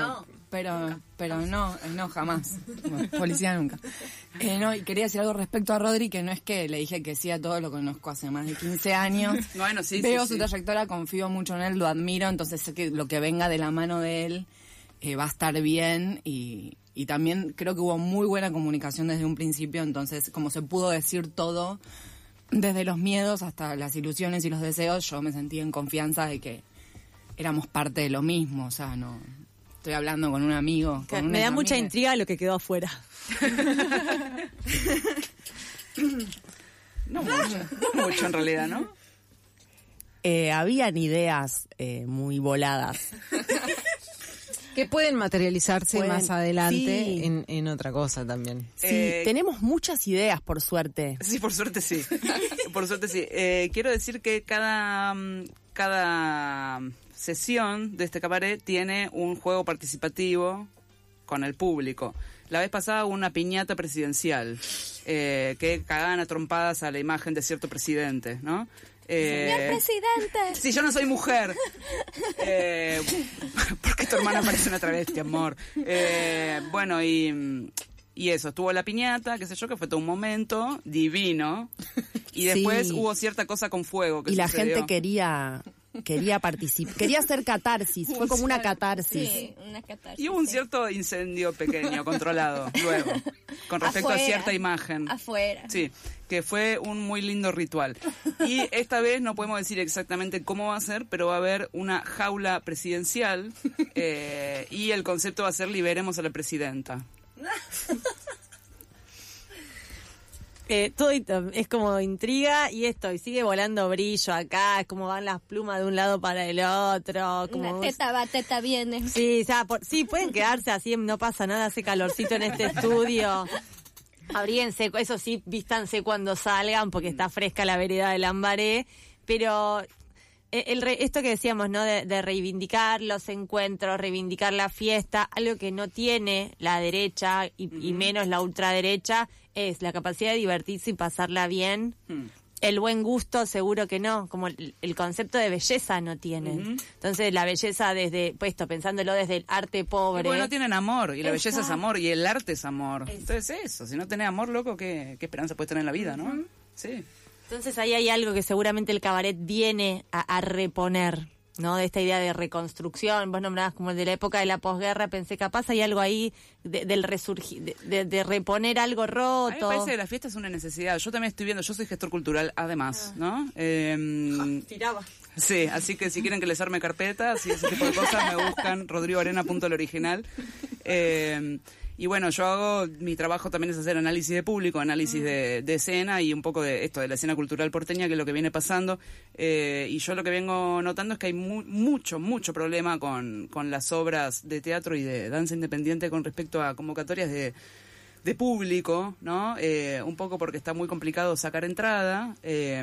no, jamás. Bueno, policía nunca. No, y quería decir algo respecto a Rodri, que no es que le dije que sí a todo, lo conozco hace más de 15 años. Bueno, sí, Veo sí, su trayectoria, confío mucho en él, lo admiro, entonces sé que lo que venga de la mano de él va a estar bien y también creo que hubo muy buena comunicación desde un principio, entonces como se pudo decir todo, desde los miedos hasta las ilusiones y los deseos, yo me sentí en confianza de que éramos parte de lo mismo, o sea, no estoy hablando con un amigo. Con Me da una mucha amiga. intriga lo que quedó afuera. No mucho en realidad, ¿no? Habían ideas muy voladas. Que pueden materializarse Pueden, más adelante sí. en otra cosa también. Sí, tenemos muchas ideas, por suerte. Sí, por suerte sí. Por suerte sí. Quiero decir que cada sesión de este cabaret tiene un juego participativo con el público. La vez pasada hubo una piñata presidencial que cagaban a trompadas a la imagen de cierto presidente, ¿no? Señor presidente. Sí, yo no soy mujer. Porque tu hermana parece una travesti, amor. Bueno, y eso, estuvo la piñata, qué sé yo, que fue todo un momento divino. Y después Sí. hubo cierta cosa con fuego que Y la sucedió. gente quería participar, quería hacer catarsis, fue como una catarsis. Sí, una catarsis. Y hubo un cierto incendio pequeño, controlado, luego, con respecto a Afuera. cierta imagen. Afuera. Sí, que fue un muy lindo ritual. Y esta vez no podemos decir exactamente cómo va a ser, pero va a haber una jaula presidencial y el concepto va a ser liberemos a la presidenta. Todo es como intriga y y sigue volando brillo acá, es como van las plumas de un lado para el otro. Como Una teta va, teta viene. Sí, o sea, sí, pueden quedarse así, no pasa nada, hace calorcito en este estudio. Abríense, eso sí, vístanse cuando salgan porque está fresca la vereda del Lambaré, pero esto que decíamos, ¿no? De reivindicar los encuentros, reivindicar la fiesta, algo que no tiene la derecha y menos la ultraderecha, es la capacidad de divertirse y pasarla bien. El buen gusto seguro que no, como el concepto de belleza no tienen. Entonces la belleza pensándolo desde el arte pobre. Porque no tienen amor, y la belleza es Exacto. amor, y el arte es amor. Entonces eso, si no tenés amor, loco, ¿qué esperanza puedes tener en la vida, no? Sí. Entonces ahí hay algo que seguramente el cabaret viene a reponer, ¿no? De esta idea de reconstrucción. Vos nombrabas como el de la época de la posguerra, pensé capaz hay algo ahí del resurgir, de reponer algo A mí roto. me parece que la fiesta es una necesidad. Yo también estoy viendo, yo soy gestor cultural además, ¿no? Tiraba. Sí, así que si quieren que les arme carpetas y ese tipo de cosas, me buscan rodrigoarena.loriginal. Y bueno, yo hago, mi trabajo también es hacer análisis de público, análisis de escena y un poco de esto, de la escena cultural porteña, que es lo que viene pasando. Y yo lo que vengo notando es que hay mucho problema con las obras de teatro y de danza independiente con respecto a convocatorias de público, ¿no? Un poco porque está muy complicado sacar entrada.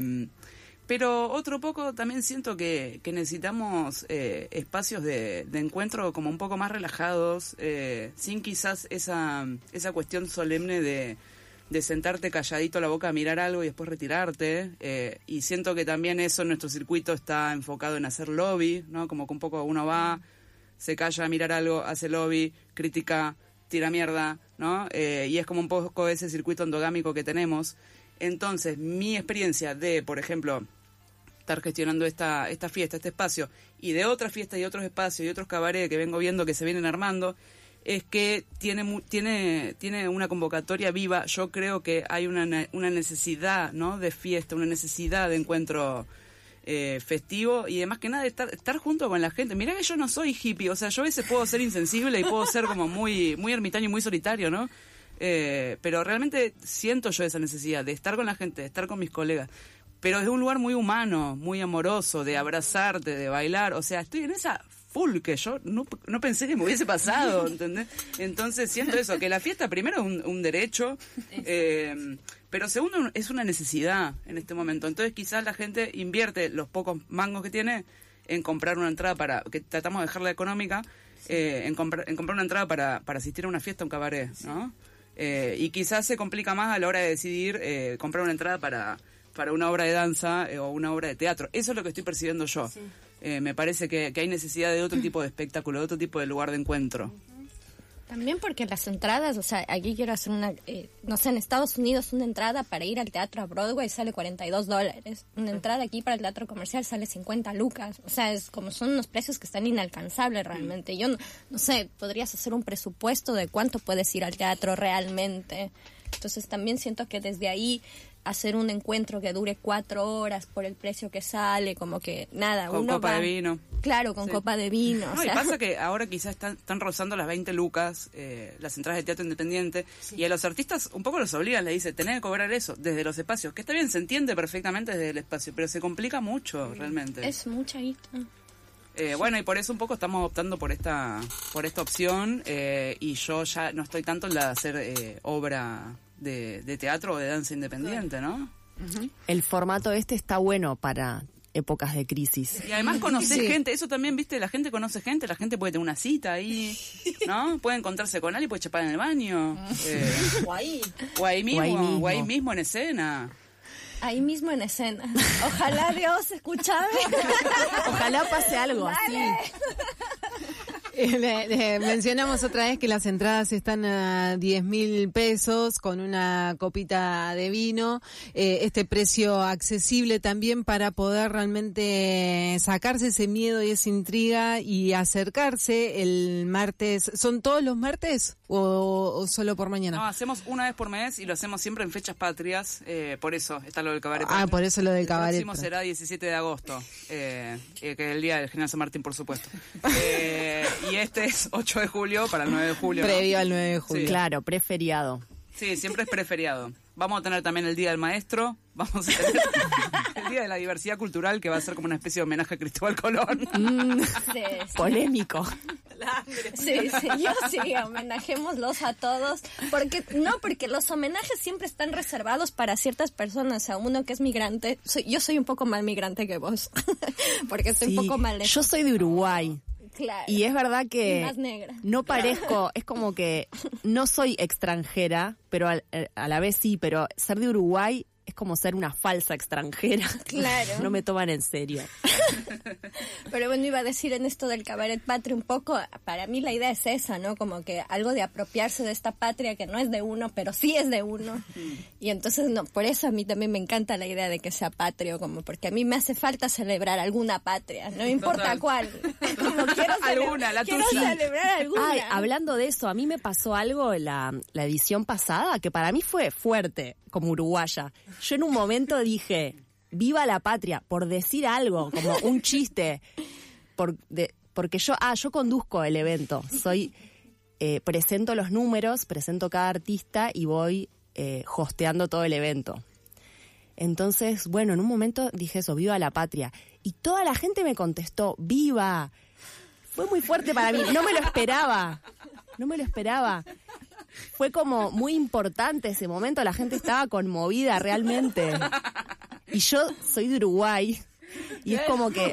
Pero otro poco también siento que necesitamos espacios de encuentro como un poco más relajados, sin quizás esa cuestión solemne de sentarte calladito a la boca a mirar algo y después retirarte. Y siento que también eso en nuestro circuito está enfocado en hacer lobby, ¿no? Como que un poco uno va, se calla a mirar algo, hace lobby, critica, tira mierda, ¿no? Y es como un poco ese circuito endogámico que tenemos. Entonces, mi experiencia de, por ejemplo, estar gestionando esta fiesta, este espacio, y de otras fiestas y otros espacios y otros cabarets que vengo viendo que se vienen armando, es que tiene una convocatoria viva. Yo creo que hay una necesidad, ¿no?, de fiesta, una necesidad de encuentro festivo, y además que nada de estar junto con la gente. Mirá que yo no soy hippie, o sea, yo a veces puedo ser insensible y puedo ser como muy ermitaño y muy solitario, ¿no? Pero realmente siento yo esa necesidad de estar con la gente, de estar con mis colegas. Pero es un lugar muy humano, muy amoroso, de abrazarte, de bailar. O sea, estoy en esa full que yo no pensé que me hubiese pasado, ¿entendés? Entonces siento eso, que la fiesta primero es un derecho, pero segundo es una necesidad en este momento. Entonces quizás la gente invierte los pocos mangos que tiene en comprar una entrada que tratamos de dejarla económica, en comprar una entrada para asistir a una fiesta, a un cabaret, ¿no? Y quizás se complica más a la hora de decidir comprar una entrada para una obra de danza o una obra de teatro. Eso es lo que estoy percibiendo yo. Sí. Me parece que hay necesidad de otro tipo de espectáculo, de otro tipo de lugar de encuentro. También porque las entradas, o sea, aquí quiero hacer una, no sé, en Estados Unidos una entrada para ir al teatro a Broadway sale $42. Una entrada aquí para el teatro comercial sale 50 lucas. O sea, son unos precios que están inalcanzables realmente. Yo no sé, podrías hacer un presupuesto de cuánto puedes ir al teatro realmente. Entonces también siento que desde ahí hacer un encuentro que dure 4 horas por el precio que sale, como que nada, con uno copa va, de vino. Claro, con copa de vino. No, o sea. Y pasa que ahora quizás están rozando las 20 lucas las entradas de teatro independiente, y a los artistas un poco los obligan, le dice, tenés que cobrar eso desde los espacios, que está bien, se entiende perfectamente desde el espacio, pero se complica mucho realmente. Es mucha guita. Bueno, y por eso un poco estamos optando por esta opción, y yo ya no estoy tanto en la de hacer obra de teatro o de danza independiente, ¿no? El formato está bueno para épocas de crisis. Y además conocer gente, eso también, viste, la gente conoce gente, la gente puede tener una cita ahí, ¿no? Puede encontrarse con alguien, puede chapar en el baño. O ahí mismo en escena. Ahí mismo en escena. Ojalá Dios, escúchame. Ojalá pase algo así. Mencionamos otra vez que las entradas están a 10.000 pesos con una copita de vino. Este precio accesible también para poder realmente sacarse ese miedo y esa intriga y acercarse el martes. ¿Son todos los martes o solo por mañana? No, hacemos una vez por mes y lo hacemos siempre en fechas patrias. Por eso está lo del cabaret. Por eso lo del cabaret. El próximo será 17 de agosto, que es el día del General San Martín, por supuesto. Y este es 8 de julio para el 9 de julio. Previo al 9 de julio. Sí. Claro, preferiado. Sí, siempre es preferiado. Vamos a tener también el Día del Maestro, vamos a tener el Día de la Diversidad Cultural, que va a ser como una especie de homenaje a Cristóbal Colón. Sí. Polémico. Sí, homenajémoslos a todos, porque los homenajes siempre están reservados para ciertas personas. A uno que es migrante, yo soy un poco más migrante que vos, porque estoy un poco mal lejos. Yo soy de Uruguay. Claro. Y es verdad que más negra. No parezco, es como que no soy extranjera, pero a la vez sí, pero ser de Uruguay es como ser una falsa extranjera. Claro. No me toman en serio. Pero bueno, iba a decir en esto del cabaret patria un poco, para mí la idea es esa, ¿no? Como que algo de apropiarse de esta patria que no es de uno, pero sí es de uno. Y entonces, no, por eso a mí también me encanta la idea de que sea patrio, como porque a mí me hace falta celebrar alguna patria, no importa cuál. Como quiero celebrar alguna. Ay, hablando de eso, a mí me pasó algo en la edición pasada que para mí fue fuerte, como uruguaya. Yo en un momento dije, viva la patria, por decir algo, como un chiste, porque yo conduzco el evento, presento los números, presento cada artista y voy hosteando todo el evento. Entonces, bueno, en un momento dije eso, ¡viva la patria! Y toda la gente me contestó, ¡viva! Fue muy fuerte para mí, no me lo esperaba. Fue como muy importante ese momento, la gente estaba conmovida realmente. Y yo soy de Uruguay, y es como que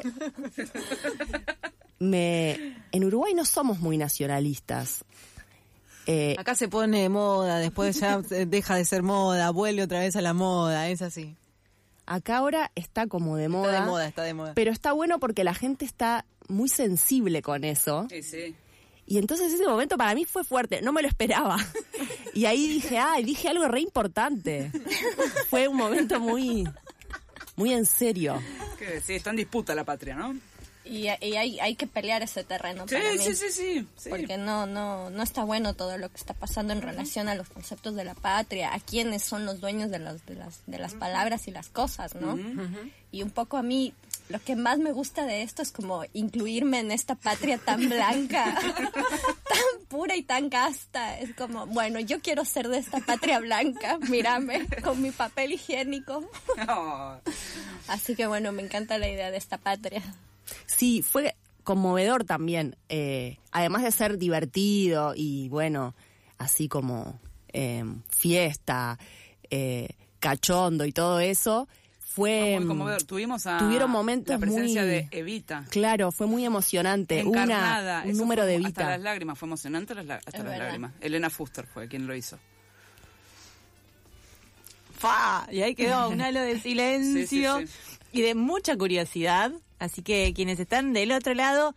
en Uruguay no somos muy nacionalistas. Acá se pone de moda, después ya deja de ser moda, vuelve otra vez a la moda, es así. Acá ahora está como de moda. Está de moda. Pero está bueno porque la gente está muy sensible con eso. Sí. Y entonces ese momento para mí fue fuerte, no me lo esperaba. Y ahí dije algo re importante. Fue un momento muy en serio. Sí, está en disputa la patria, ¿no? Y hay que pelear ese terreno para mí. Sí. Porque no está bueno todo lo que está pasando en relación a los conceptos de la patria, a quiénes son los dueños de las palabras y las cosas, ¿no? Y un poco a mí, lo que más me gusta de esto es como incluirme en esta patria tan blanca, tan pura y tan casta. Es como, bueno, yo quiero ser de esta patria blanca, mírame, con mi papel higiénico. Así que bueno, me encanta la idea de esta patria. Sí, fue conmovedor también, además de ser divertido y bueno, así como fiesta, cachondo y todo eso, fue muy conmovedor. Tuvieron momentos la presencia muy, de Evita. Claro, fue muy emocionante. Encarnada. Un número de Evita. Hasta las lágrimas, fue emocionante hasta las lágrimas. Elena Fuster fue quien lo hizo. Y ahí quedó un halo de silencio sí. Y de mucha curiosidad. Así que quienes están del otro lado,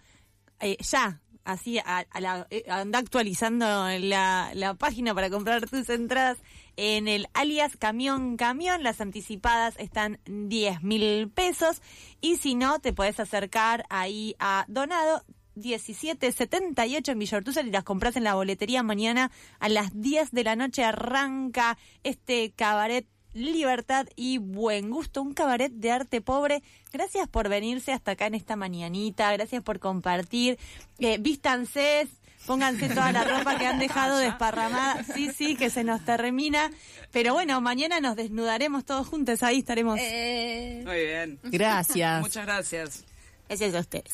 anda actualizando la página para comprar tus entradas en el alias Camión. Las anticipadas están 10.000 pesos. Y si no, te podés acercar ahí a Donado 1778 en Villa Urtúzar y las compras en la boletería. Mañana a las 10 de la noche arranca este cabaret Libertad y Buen Gusto, un cabaret de arte pobre. Gracias por venirse hasta acá en esta mañanita, gracias por compartir. Vístanse, pónganse toda la ropa que han dejado desparramada. Sí, que se nos termina. Pero bueno, mañana nos desnudaremos todos juntos, ahí estaremos. Muy bien. Gracias. Muchas gracias. Gracias a ustedes.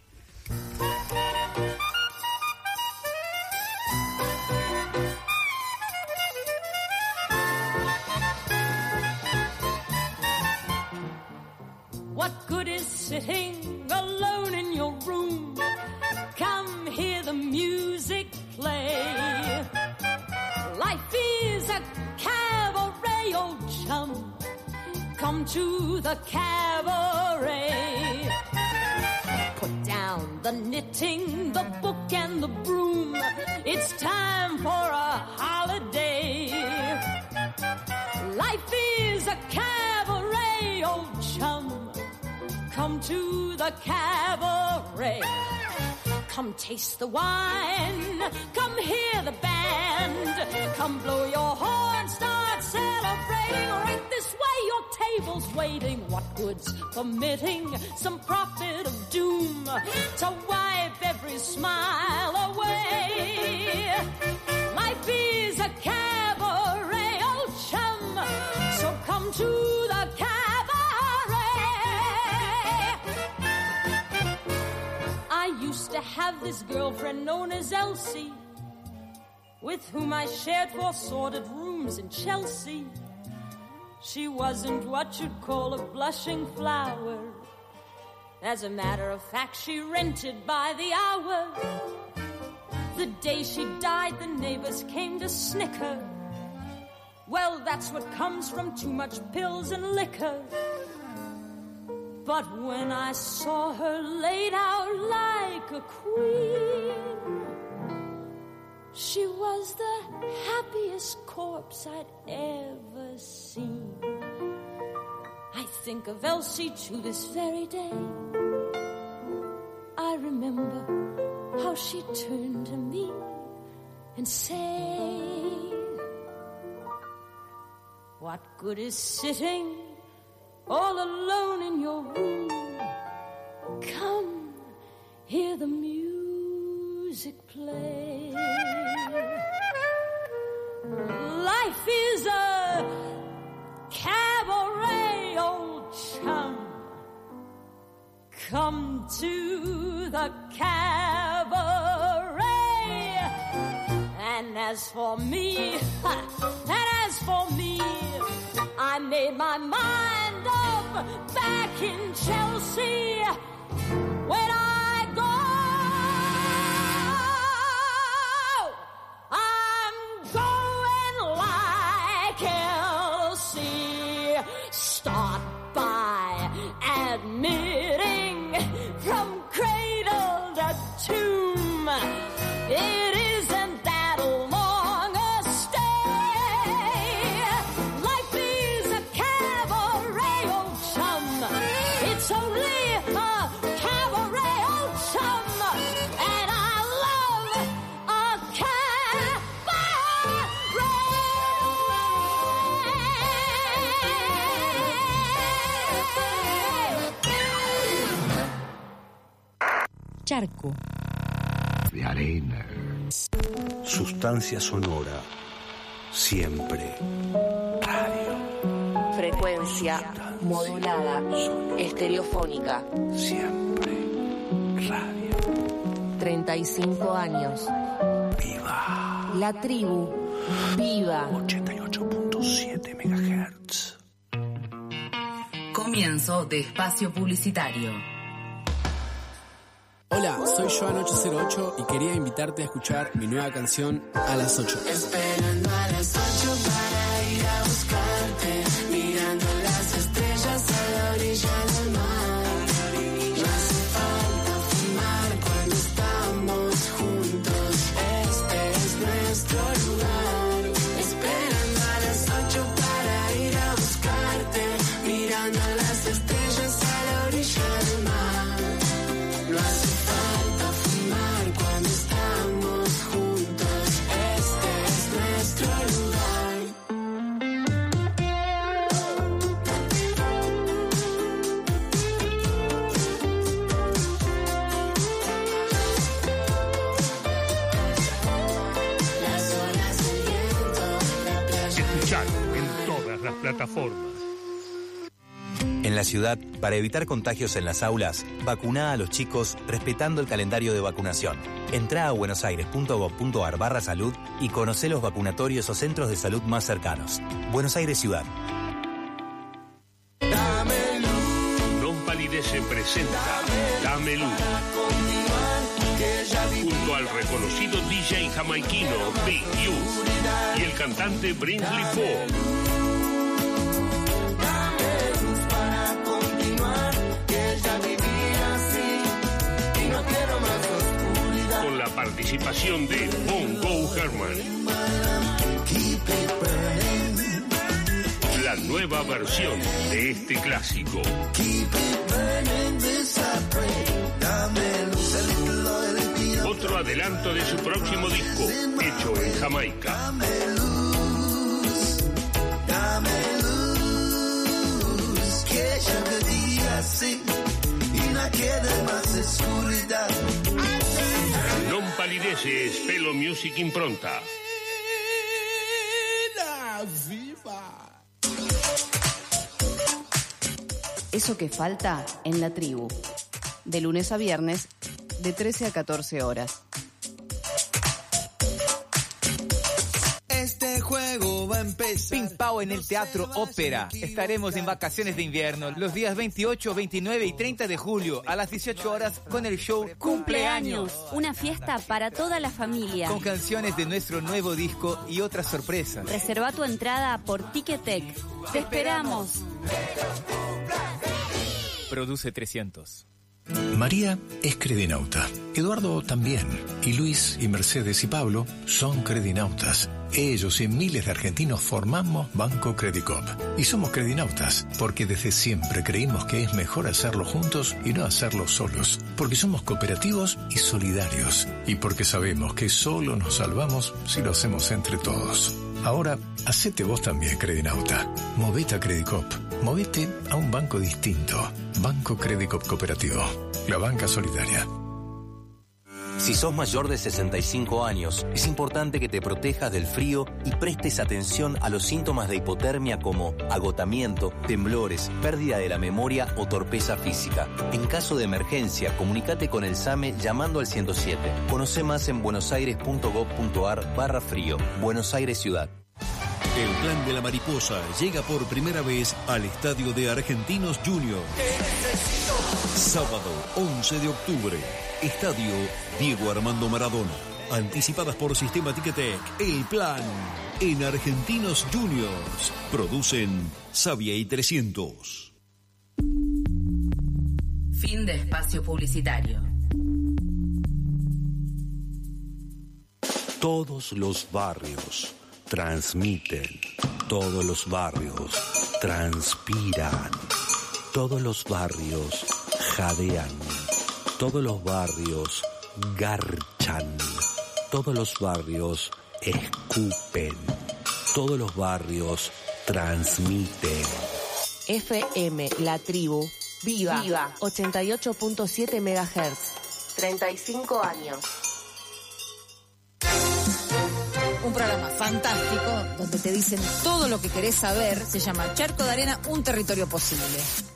What good is sitting alone in your room? Come hear the music play. Life is a cabaret, old chum. Come to the cabaret. Put down the knitting, the book and the broom. It's time for a holiday. Life is a cabaret, old chum. Come to the cabaret. Come taste the wine. Come hear the band. Come blow your horn. Start celebrating. Right this way, your table's waiting. What good's permitting some prophet of doom to wipe every smile away? Life is a cabaret, old chum. So come to the cabaret. I used to have this girlfriend known as Elsie, with whom I shared 4 sordid rooms in Chelsea. She wasn't what you'd call a blushing flower. As a matter of fact, she rented by the hour. The day she died, the neighbors came to snicker. Well, that's what comes from too much pills and liquor. But when I saw her laid out like a queen, she was the happiest corpse I'd ever seen. I think of Elsie to this very day. I remember how she turned to me and said, what good is sitting all alone in your room? Come, hear the music play. to the cabaret. And as for me, I made my mind up back in Chelsea. When I go, I'm going like Elsie. Start by admitting from cradle to tomb, it isn't that long a stay. Life is a cabaret, old chum. It's only a cabaret, old chum. And I love a Charco. De arena. Sustancia sonora. Siempre. Radio. Frecuencia modulada. Estereofónica. Siempre. Radio. 35 años. Viva. La tribu. Viva. 88.7 MHz. Comienzo de espacio publicitario. Hola, soy Joan808 y quería invitarte a escuchar mi nueva canción A las 8. Esperando a las 8 para ir a buscarte, mirando las estrellas a la orilla del mar. No hace falta fumar cuando estamos juntos, este es nuestro lugar. Esperando a las 8 para ir a buscarte, mirando las estrellas a la orilla del mar. No hace falta fumar cuando estamos juntos, este es nuestro lugar. Las olas, el viento, la playa. Escuchar en todas las plataformas. En la ciudad, para evitar contagios en las aulas, vacuna a los chicos respetando el calendario de vacunación. Entrá a buenosaires.gov.ar/salud y conocé los vacunatorios o centros de salud más cercanos. Buenos Aires Ciudad. Non Palidece presenta Dame Luz. Junto al reconocido DJ jamaiquino Big U y el cantante Brinsley Ford. Con la participación de Bongo Herman. La nueva versión de este clásico. Otro adelanto de su próximo disco, hecho en Jamaica. Que ya te diga sí y no quede más oscuridad. Non Palidece es Pelo Music Impronta. Eso que falta en la tribu. De lunes a viernes, de 13 a 14 horas. Este juego va a empezar. Ping Pao en el Teatro Ópera. Estaremos en vacaciones de invierno los días 28, 29 y 30 de julio a las 18 horas con el show Cumpleaños. Una fiesta para toda la familia. Con canciones de nuestro nuevo disco y otras sorpresas. Reserva tu entrada por Ticketek. ¡Te esperamos! Produce 300. María es credinauta, Eduardo también, y Luis y Mercedes y Pablo son credinautas. Ellos y miles de argentinos formamos Banco Credicop. Y somos credinautas porque desde siempre creímos que es mejor hacerlo juntos y no hacerlo solos. Porque somos cooperativos y solidarios. Y porque sabemos que solo nos salvamos si lo hacemos entre todos. Ahora, hacete vos también, credinauta. Movete a Credicop. Movete a un banco distinto. Banco Credicop Cooperativo. La banca solidaria. Si sos mayor de 65 años, es importante que te protejas del frío y prestes atención a los síntomas de hipotermia como agotamiento, temblores, pérdida de la memoria o torpeza física. En caso de emergencia, comunícate con el SAME llamando al 107. Conoce más en buenosaires.gov.ar/frío. Buenos Aires Ciudad. El Plan de la Mariposa llega por primera vez al Estadio de Argentinos Juniors. Sábado 11 de octubre. Estadio Diego Armando Maradona. Anticipadas por Sistema Ticketek. El Plan en Argentinos Juniors. Producen Savia y 300. Fin de espacio publicitario. Todos los barrios transmiten. Todos los barrios transpiran. Todos los barrios jadean. Todos los barrios garchan. Todos los barrios escupen. Todos los barrios transmiten. FM La Tribu. Viva. 88.7 MHz. 35 años. Un programa fantástico donde te dicen todo lo que querés saber. Se llama Charco de Arena, un territorio posible.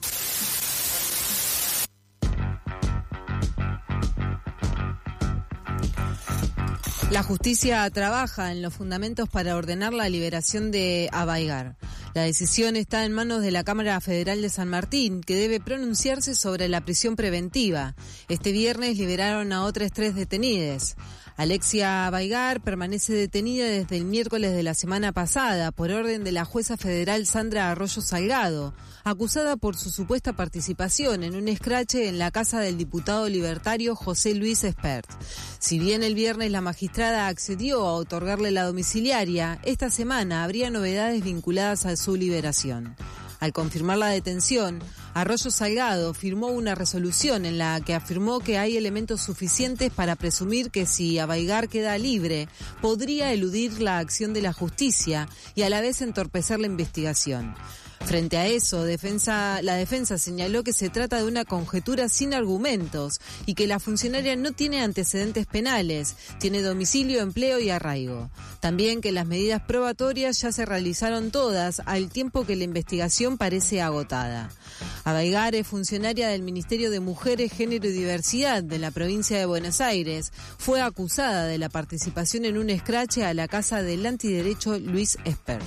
La justicia trabaja en los fundamentos para ordenar la liberación de Abaigar. La decisión está en manos de la Cámara Federal de San Martín, que debe pronunciarse sobre la prisión preventiva. Este viernes liberaron a otras 3 detenidas. Alexia Abaigar permanece detenida desde el miércoles de la semana pasada por orden de la jueza federal Sandra Arroyo Salgado, acusada por su supuesta participación en un escrache en la casa del diputado libertario José Luis Espert. Si bien el viernes la magistrada accedió a otorgarle la domiciliaria, esta semana habría novedades vinculadas a su liberación. Al confirmar la detención, Arroyo Salgado firmó una resolución en la que afirmó que hay elementos suficientes para presumir que si Abaigar queda libre, podría eludir la acción de la justicia y a la vez entorpecer la investigación. Frente a eso, la defensa señaló que se trata de una conjetura sin argumentos y que la funcionaria no tiene antecedentes penales, tiene domicilio, empleo y arraigo. También que las medidas probatorias ya se realizaron todas, al tiempo que la investigación parece agotada. Abaigar es funcionaria del Ministerio de Mujeres, Género y Diversidad de la provincia de Buenos Aires. Fue acusada de la participación en un escrache a la casa del antiderecho Luis Espert.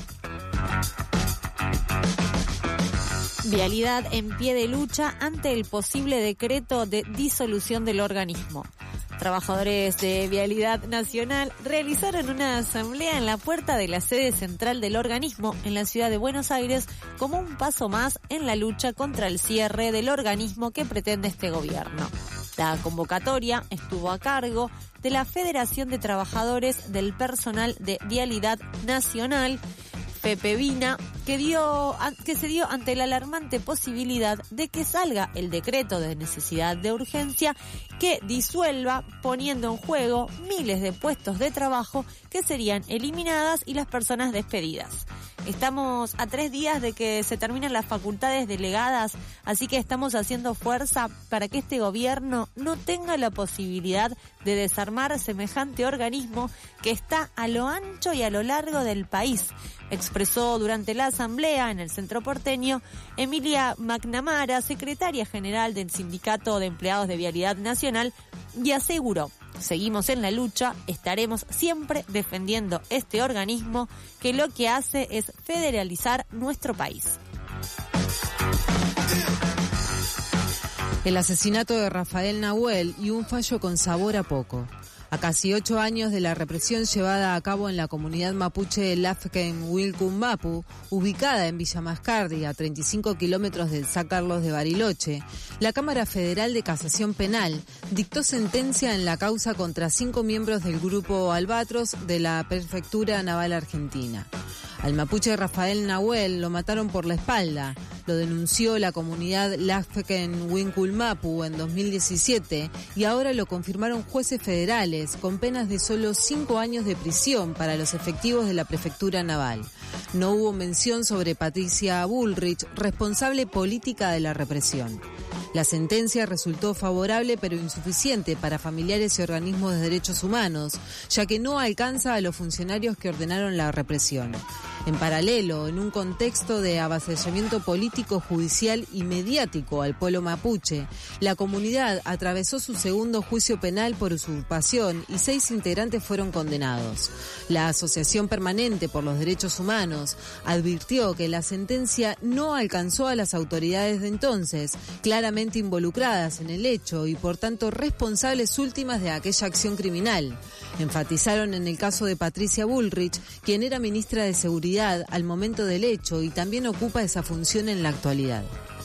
Vialidad en pie de lucha ante el posible decreto de disolución del organismo. Trabajadores de Vialidad Nacional realizaron una asamblea en la puerta de la sede central del organismo en la ciudad de Buenos Aires como un paso más en la lucha contra el cierre del organismo que pretende este gobierno. La convocatoria estuvo a cargo de la Federación de Trabajadores del Personal de Vialidad Nacional, FEPEVINA, que se dio ante la alarmante posibilidad de que salga el decreto de necesidad de urgencia que disuelva, poniendo en juego miles de puestos de trabajo que serían eliminadas y las personas despedidas. Estamos a 3 días de que se terminen las facultades delegadas, así que estamos haciendo fuerza para que este gobierno no tenga la posibilidad de desarmar semejante organismo que está a lo ancho y a lo largo del país, expresó durante la asamblea en el centro porteño Emilia McNamara, secretaria general del Sindicato de Empleados de Vialidad Nacional, y aseguró: seguimos en la lucha, estaremos siempre defendiendo este organismo que lo que hace es federalizar nuestro país. El asesinato de Rafael Nahuel y un fallo con sabor a poco. A casi 8 años de la represión llevada a cabo en la comunidad mapuche Lafken Wilcumbapu, ubicada en Villa Mascardi, a 35 kilómetros de San Carlos de Bariloche, la Cámara Federal de Casación Penal dictó sentencia en la causa contra 5 miembros del grupo Albatros de la Prefectura Naval Argentina. Al mapuche Rafael Nahuel lo mataron por la espalda. Lo denunció la comunidad Lafken Wilcumbapu en 2017 y ahora lo confirmaron jueces federales con penas de solo 5 años de prisión para los efectivos de la Prefectura Naval. No hubo mención sobre Patricia Bullrich, responsable política de la represión. La sentencia resultó favorable pero insuficiente para familiares y organismos de derechos humanos, ya que no alcanza a los funcionarios que ordenaron la represión. En paralelo, en un contexto de avasallamiento político, judicial y mediático al pueblo mapuche, la comunidad atravesó su segundo juicio penal por usurpación y 6 integrantes fueron condenados. La Asociación Permanente por los Derechos Humanos advirtió que la sentencia no alcanzó a las autoridades de entonces, claramente involucradas en el hecho y por tanto responsables últimas de aquella acción criminal. Enfatizaron en el caso de Patricia Bullrich, quien era ministra de Seguridad al momento del hecho y también ocupa esa función en la actualidad.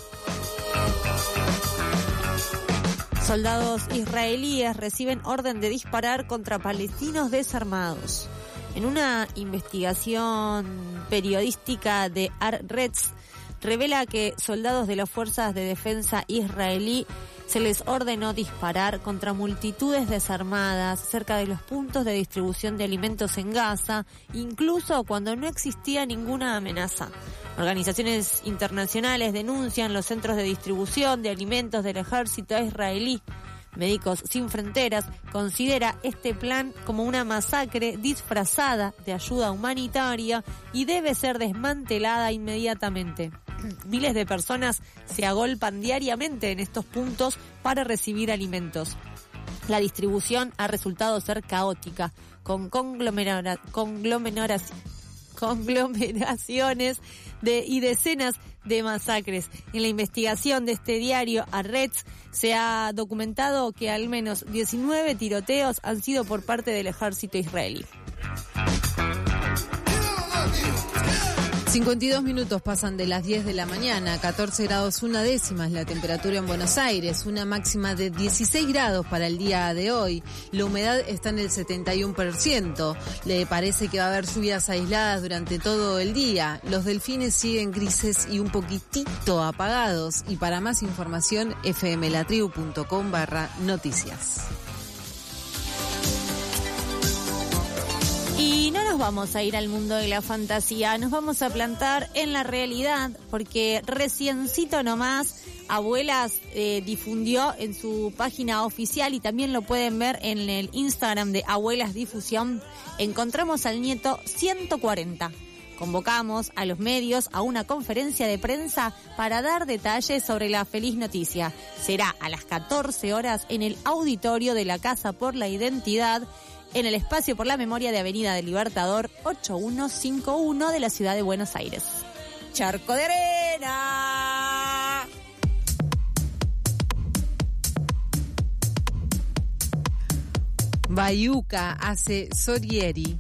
Soldados israelíes reciben orden de disparar contra palestinos desarmados. En una investigación periodística de Haaretz, revela que soldados de las fuerzas de defensa israelí se les ordenó disparar contra multitudes desarmadas cerca de los puntos de distribución de alimentos en Gaza, incluso cuando no existía ninguna amenaza. Organizaciones internacionales denuncian los centros de distribución de alimentos del ejército israelí. Médicos Sin Fronteras considera este plan como una masacre disfrazada de ayuda humanitaria y debe ser desmantelada inmediatamente. Miles de personas se agolpan diariamente en estos puntos para recibir alimentos. La distribución ha resultado ser caótica, con conglomeraciones y decenas de masacres. En la investigación de este diario Haaretz se ha documentado que al menos 19 tiroteos han sido por parte del ejército israelí. 52 minutos pasan de las 10 de la mañana, 14 grados 1 décimas la temperatura en Buenos Aires, una máxima de 16 grados para el día de hoy. La humedad está en el 71%. Le parece que va a haber lluvias aisladas durante todo el día. Los delfines siguen grises y un poquitito apagados. Y para más información, fmlatribu.com/noticias. Y no nos vamos a ir al mundo de la fantasía, nos vamos a plantar en la realidad, porque reciencito nomás Abuelas difundió en su página oficial y también lo pueden ver en el Instagram de Abuelas Difusión, encontramos al nieto 140. Convocamos a los medios a una conferencia de prensa para dar detalles sobre la feliz noticia. Será a las 14 horas en el auditorio de la Casa por la Identidad, en el Espacio por la Memoria de Avenida del Libertador 8151 de la ciudad de Buenos Aires. Charco de arena. Bayuca hace Sorieri.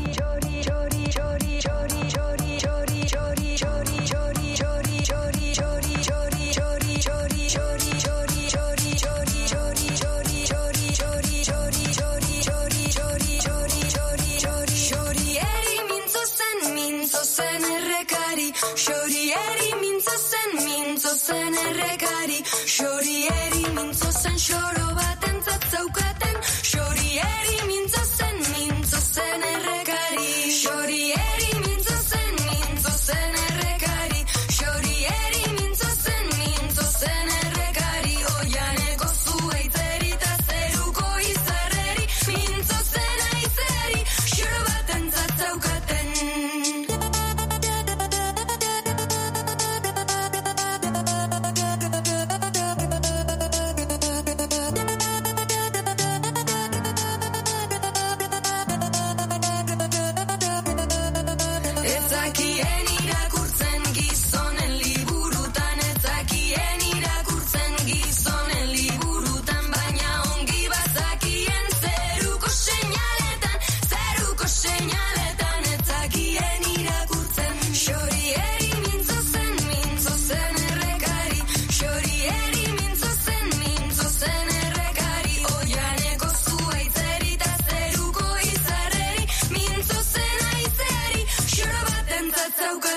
Shorieri mintzo zen errekari, shorieri mintzo zen xoro baten zatzaukaten, shorieri mintzo zen errekari, shorieri mintzo zen errekari, shorieri mintzo zen errekari, oianeko zuaitzeri eta zeruko izarreri, mintzo zen aizeri, xoro baten zatzaukaten. So good.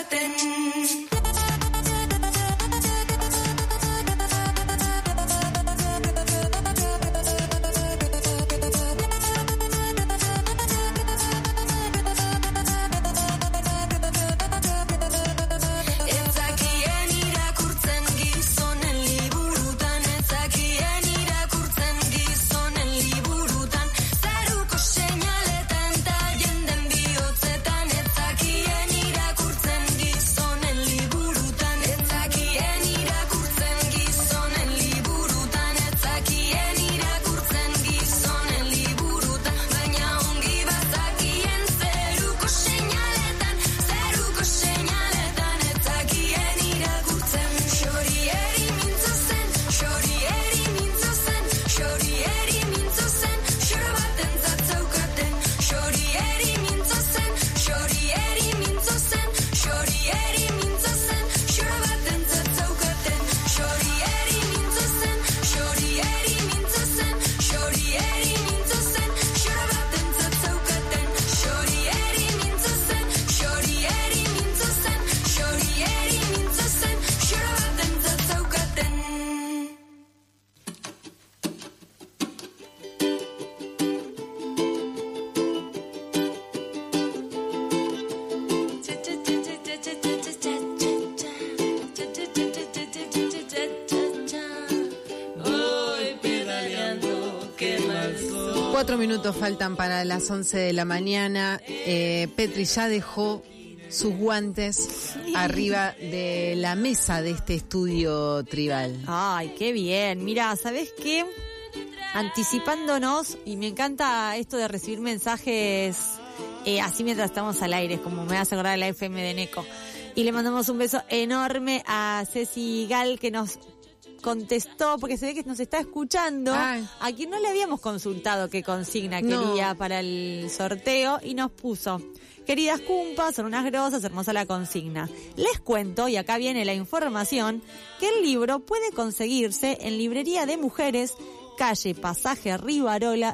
4 minutos faltan para las 11 de la mañana. Petri ya dejó sus guantes arriba de la mesa de este estudio tribal. Ay, qué bien. Mira, ¿sabés qué? Anticipándonos, y me encanta esto de recibir mensajes así mientras estamos al aire, como me hace acordar la FM de Neco. Y le mandamos un beso enorme a Ceci Gal, que nos contestó, porque se ve que nos está escuchando. Ay. A quien no le habíamos consultado qué consigna quería para el sorteo, y nos puso: queridas cumpas, son unas grosas, hermosa la consigna. Les cuento, y acá viene la información, que el libro puede conseguirse en Librería de Mujeres, calle Pasaje Rivarola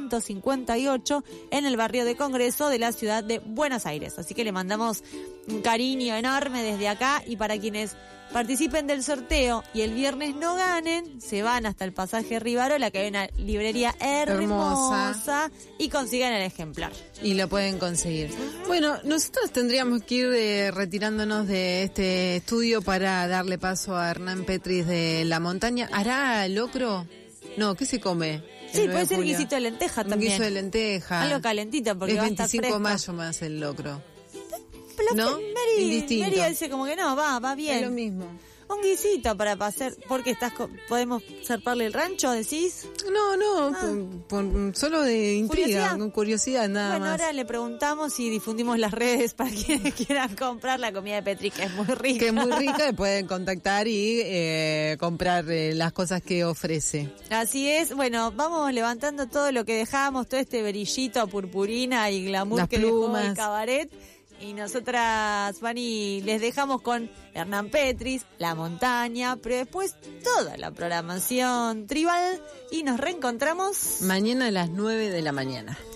158, en el barrio de Congreso de la ciudad de Buenos Aires. Así que le mandamos un cariño enorme desde acá, y para quienes participen del sorteo y el viernes no ganen, se van hasta el Pasaje Rivarola, que hay una librería hermosa, y consigan el ejemplar. Y lo pueden conseguir. Bueno, nosotros tendríamos que ir retirándonos de este estudio para darle paso a Hernán Petris de La Montaña. ¿Hará locro? No, ¿qué se come? Sí, puede ser guisito de lenteja también. Un guiso de lenteja. Algo calentito, porque es va a estar 25 fresco. mayo más el locro. ¿No? Indistinto. Mary dice como que no, va bien. Es lo mismo. Un guisito para pasar, porque podemos zarparle el rancho, decís. No, solo de intriga, con curiosidad nada más. Bueno, ahora le preguntamos y difundimos las redes para quienes quieran comprar la comida de Petri, que es muy rica. Que es muy rica, y pueden contactar y comprar las cosas que ofrece. Así es. Bueno, vamos levantando todo lo que dejamos, todo este brillito a purpurina y glamour las que plumas. dejó el cabaret. Y nosotras, Fanny, les dejamos con Hernán Petris, La Montaña, pero después toda la programación tribal, y nos reencontramos mañana a las 9 de la mañana.